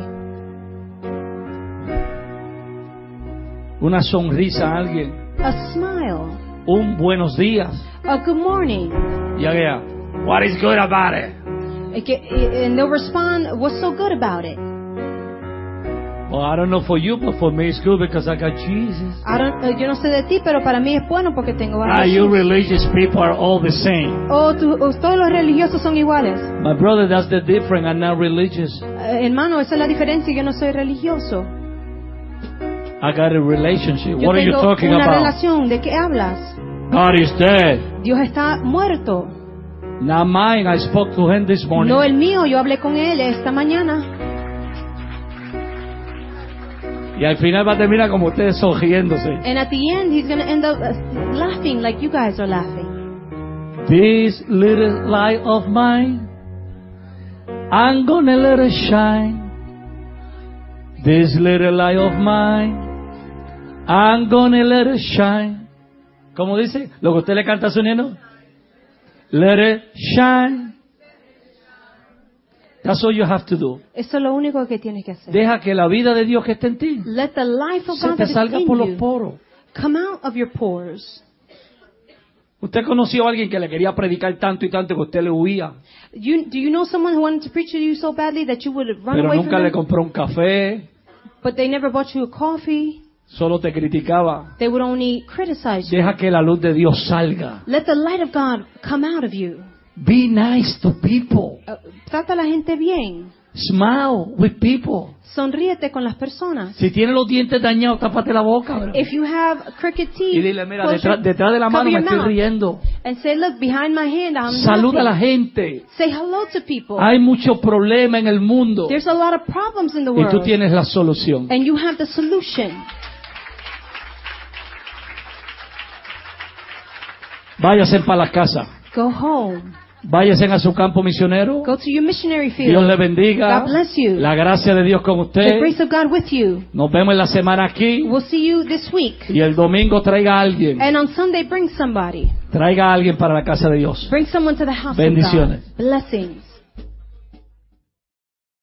una sonrisa a alguien, A smile. un buenos días. A good morning. Y again, what is good about it? And they'll respond, what's so good about it? Well, I don't know for you, but for me it's good because I got Jesus. Yo no sé de ti, pero para mí es bueno porque tengo a You Jesús. religious people are all the same. Todos los religiosos son iguales. My brother, that's the difference. I'm not religious. Hermano, esa es la diferencia. Yo no soy religioso. I got a relationship. Yo What are you tengo talking una about? relación. ¿De qué hablas? God is dead. Dios está muerto. Not mine. I spoke to him this morning. No el mío. Yo hablé con él esta mañana. Y al final va a terminar como ustedes sonriéndose. And at the end, he's going to end up laughing like you guys are laughing. This little light of mine, I'm gonna let it shine. This little light of mine, I'm gonna let it shine. ¿Cómo dice? Lo que usted le canta a su neno. Let it shine. That's all you have to do. Eso es lo único que tienes que hacer. Deja que la vida de Dios que esté en ti Let the life of se God te that is salga in por los you poros. come out of your pores. Usted conoció a alguien que le quería predicar tanto y tanto que usted le huía, Do you know someone who wanted to preach to you so badly that you would run pero away nunca from le them? compró un café, But they never bought you a coffee. solo te criticaba. They would only criticize you. Deja que la luz de Dios salga. Let the light of God come out of you. Be nice to people. Trata a la gente bien. Smile with people. Sonríete con las personas. Si tiene los dientes dañados, tápate la boca, bro. If you have crooked teeth, Y dile, mira, close your- detrás de la mano cover me your estoy mouth riendo. and say, look, behind my hand, I'm Saluda a la laughing. gente. Say hello to people. Hay muchos problemas en el mundo. There's a lot of problems in the Y tú world. tienes la solución. And you have the solution. Váyase para la casa. Go home. Váyase a su campo misionero. Go to your missionary field. Dios le bendiga. God bless you. La gracia de Dios con The usted. grace of God with you. Nos vemos en la semana aquí. We'll see you this week. Y el domingo traiga a alguien. And on Sunday, bring somebody. Traiga a alguien para la casa de Dios. Bring someone to the house Bendiciones. of God. Blessings.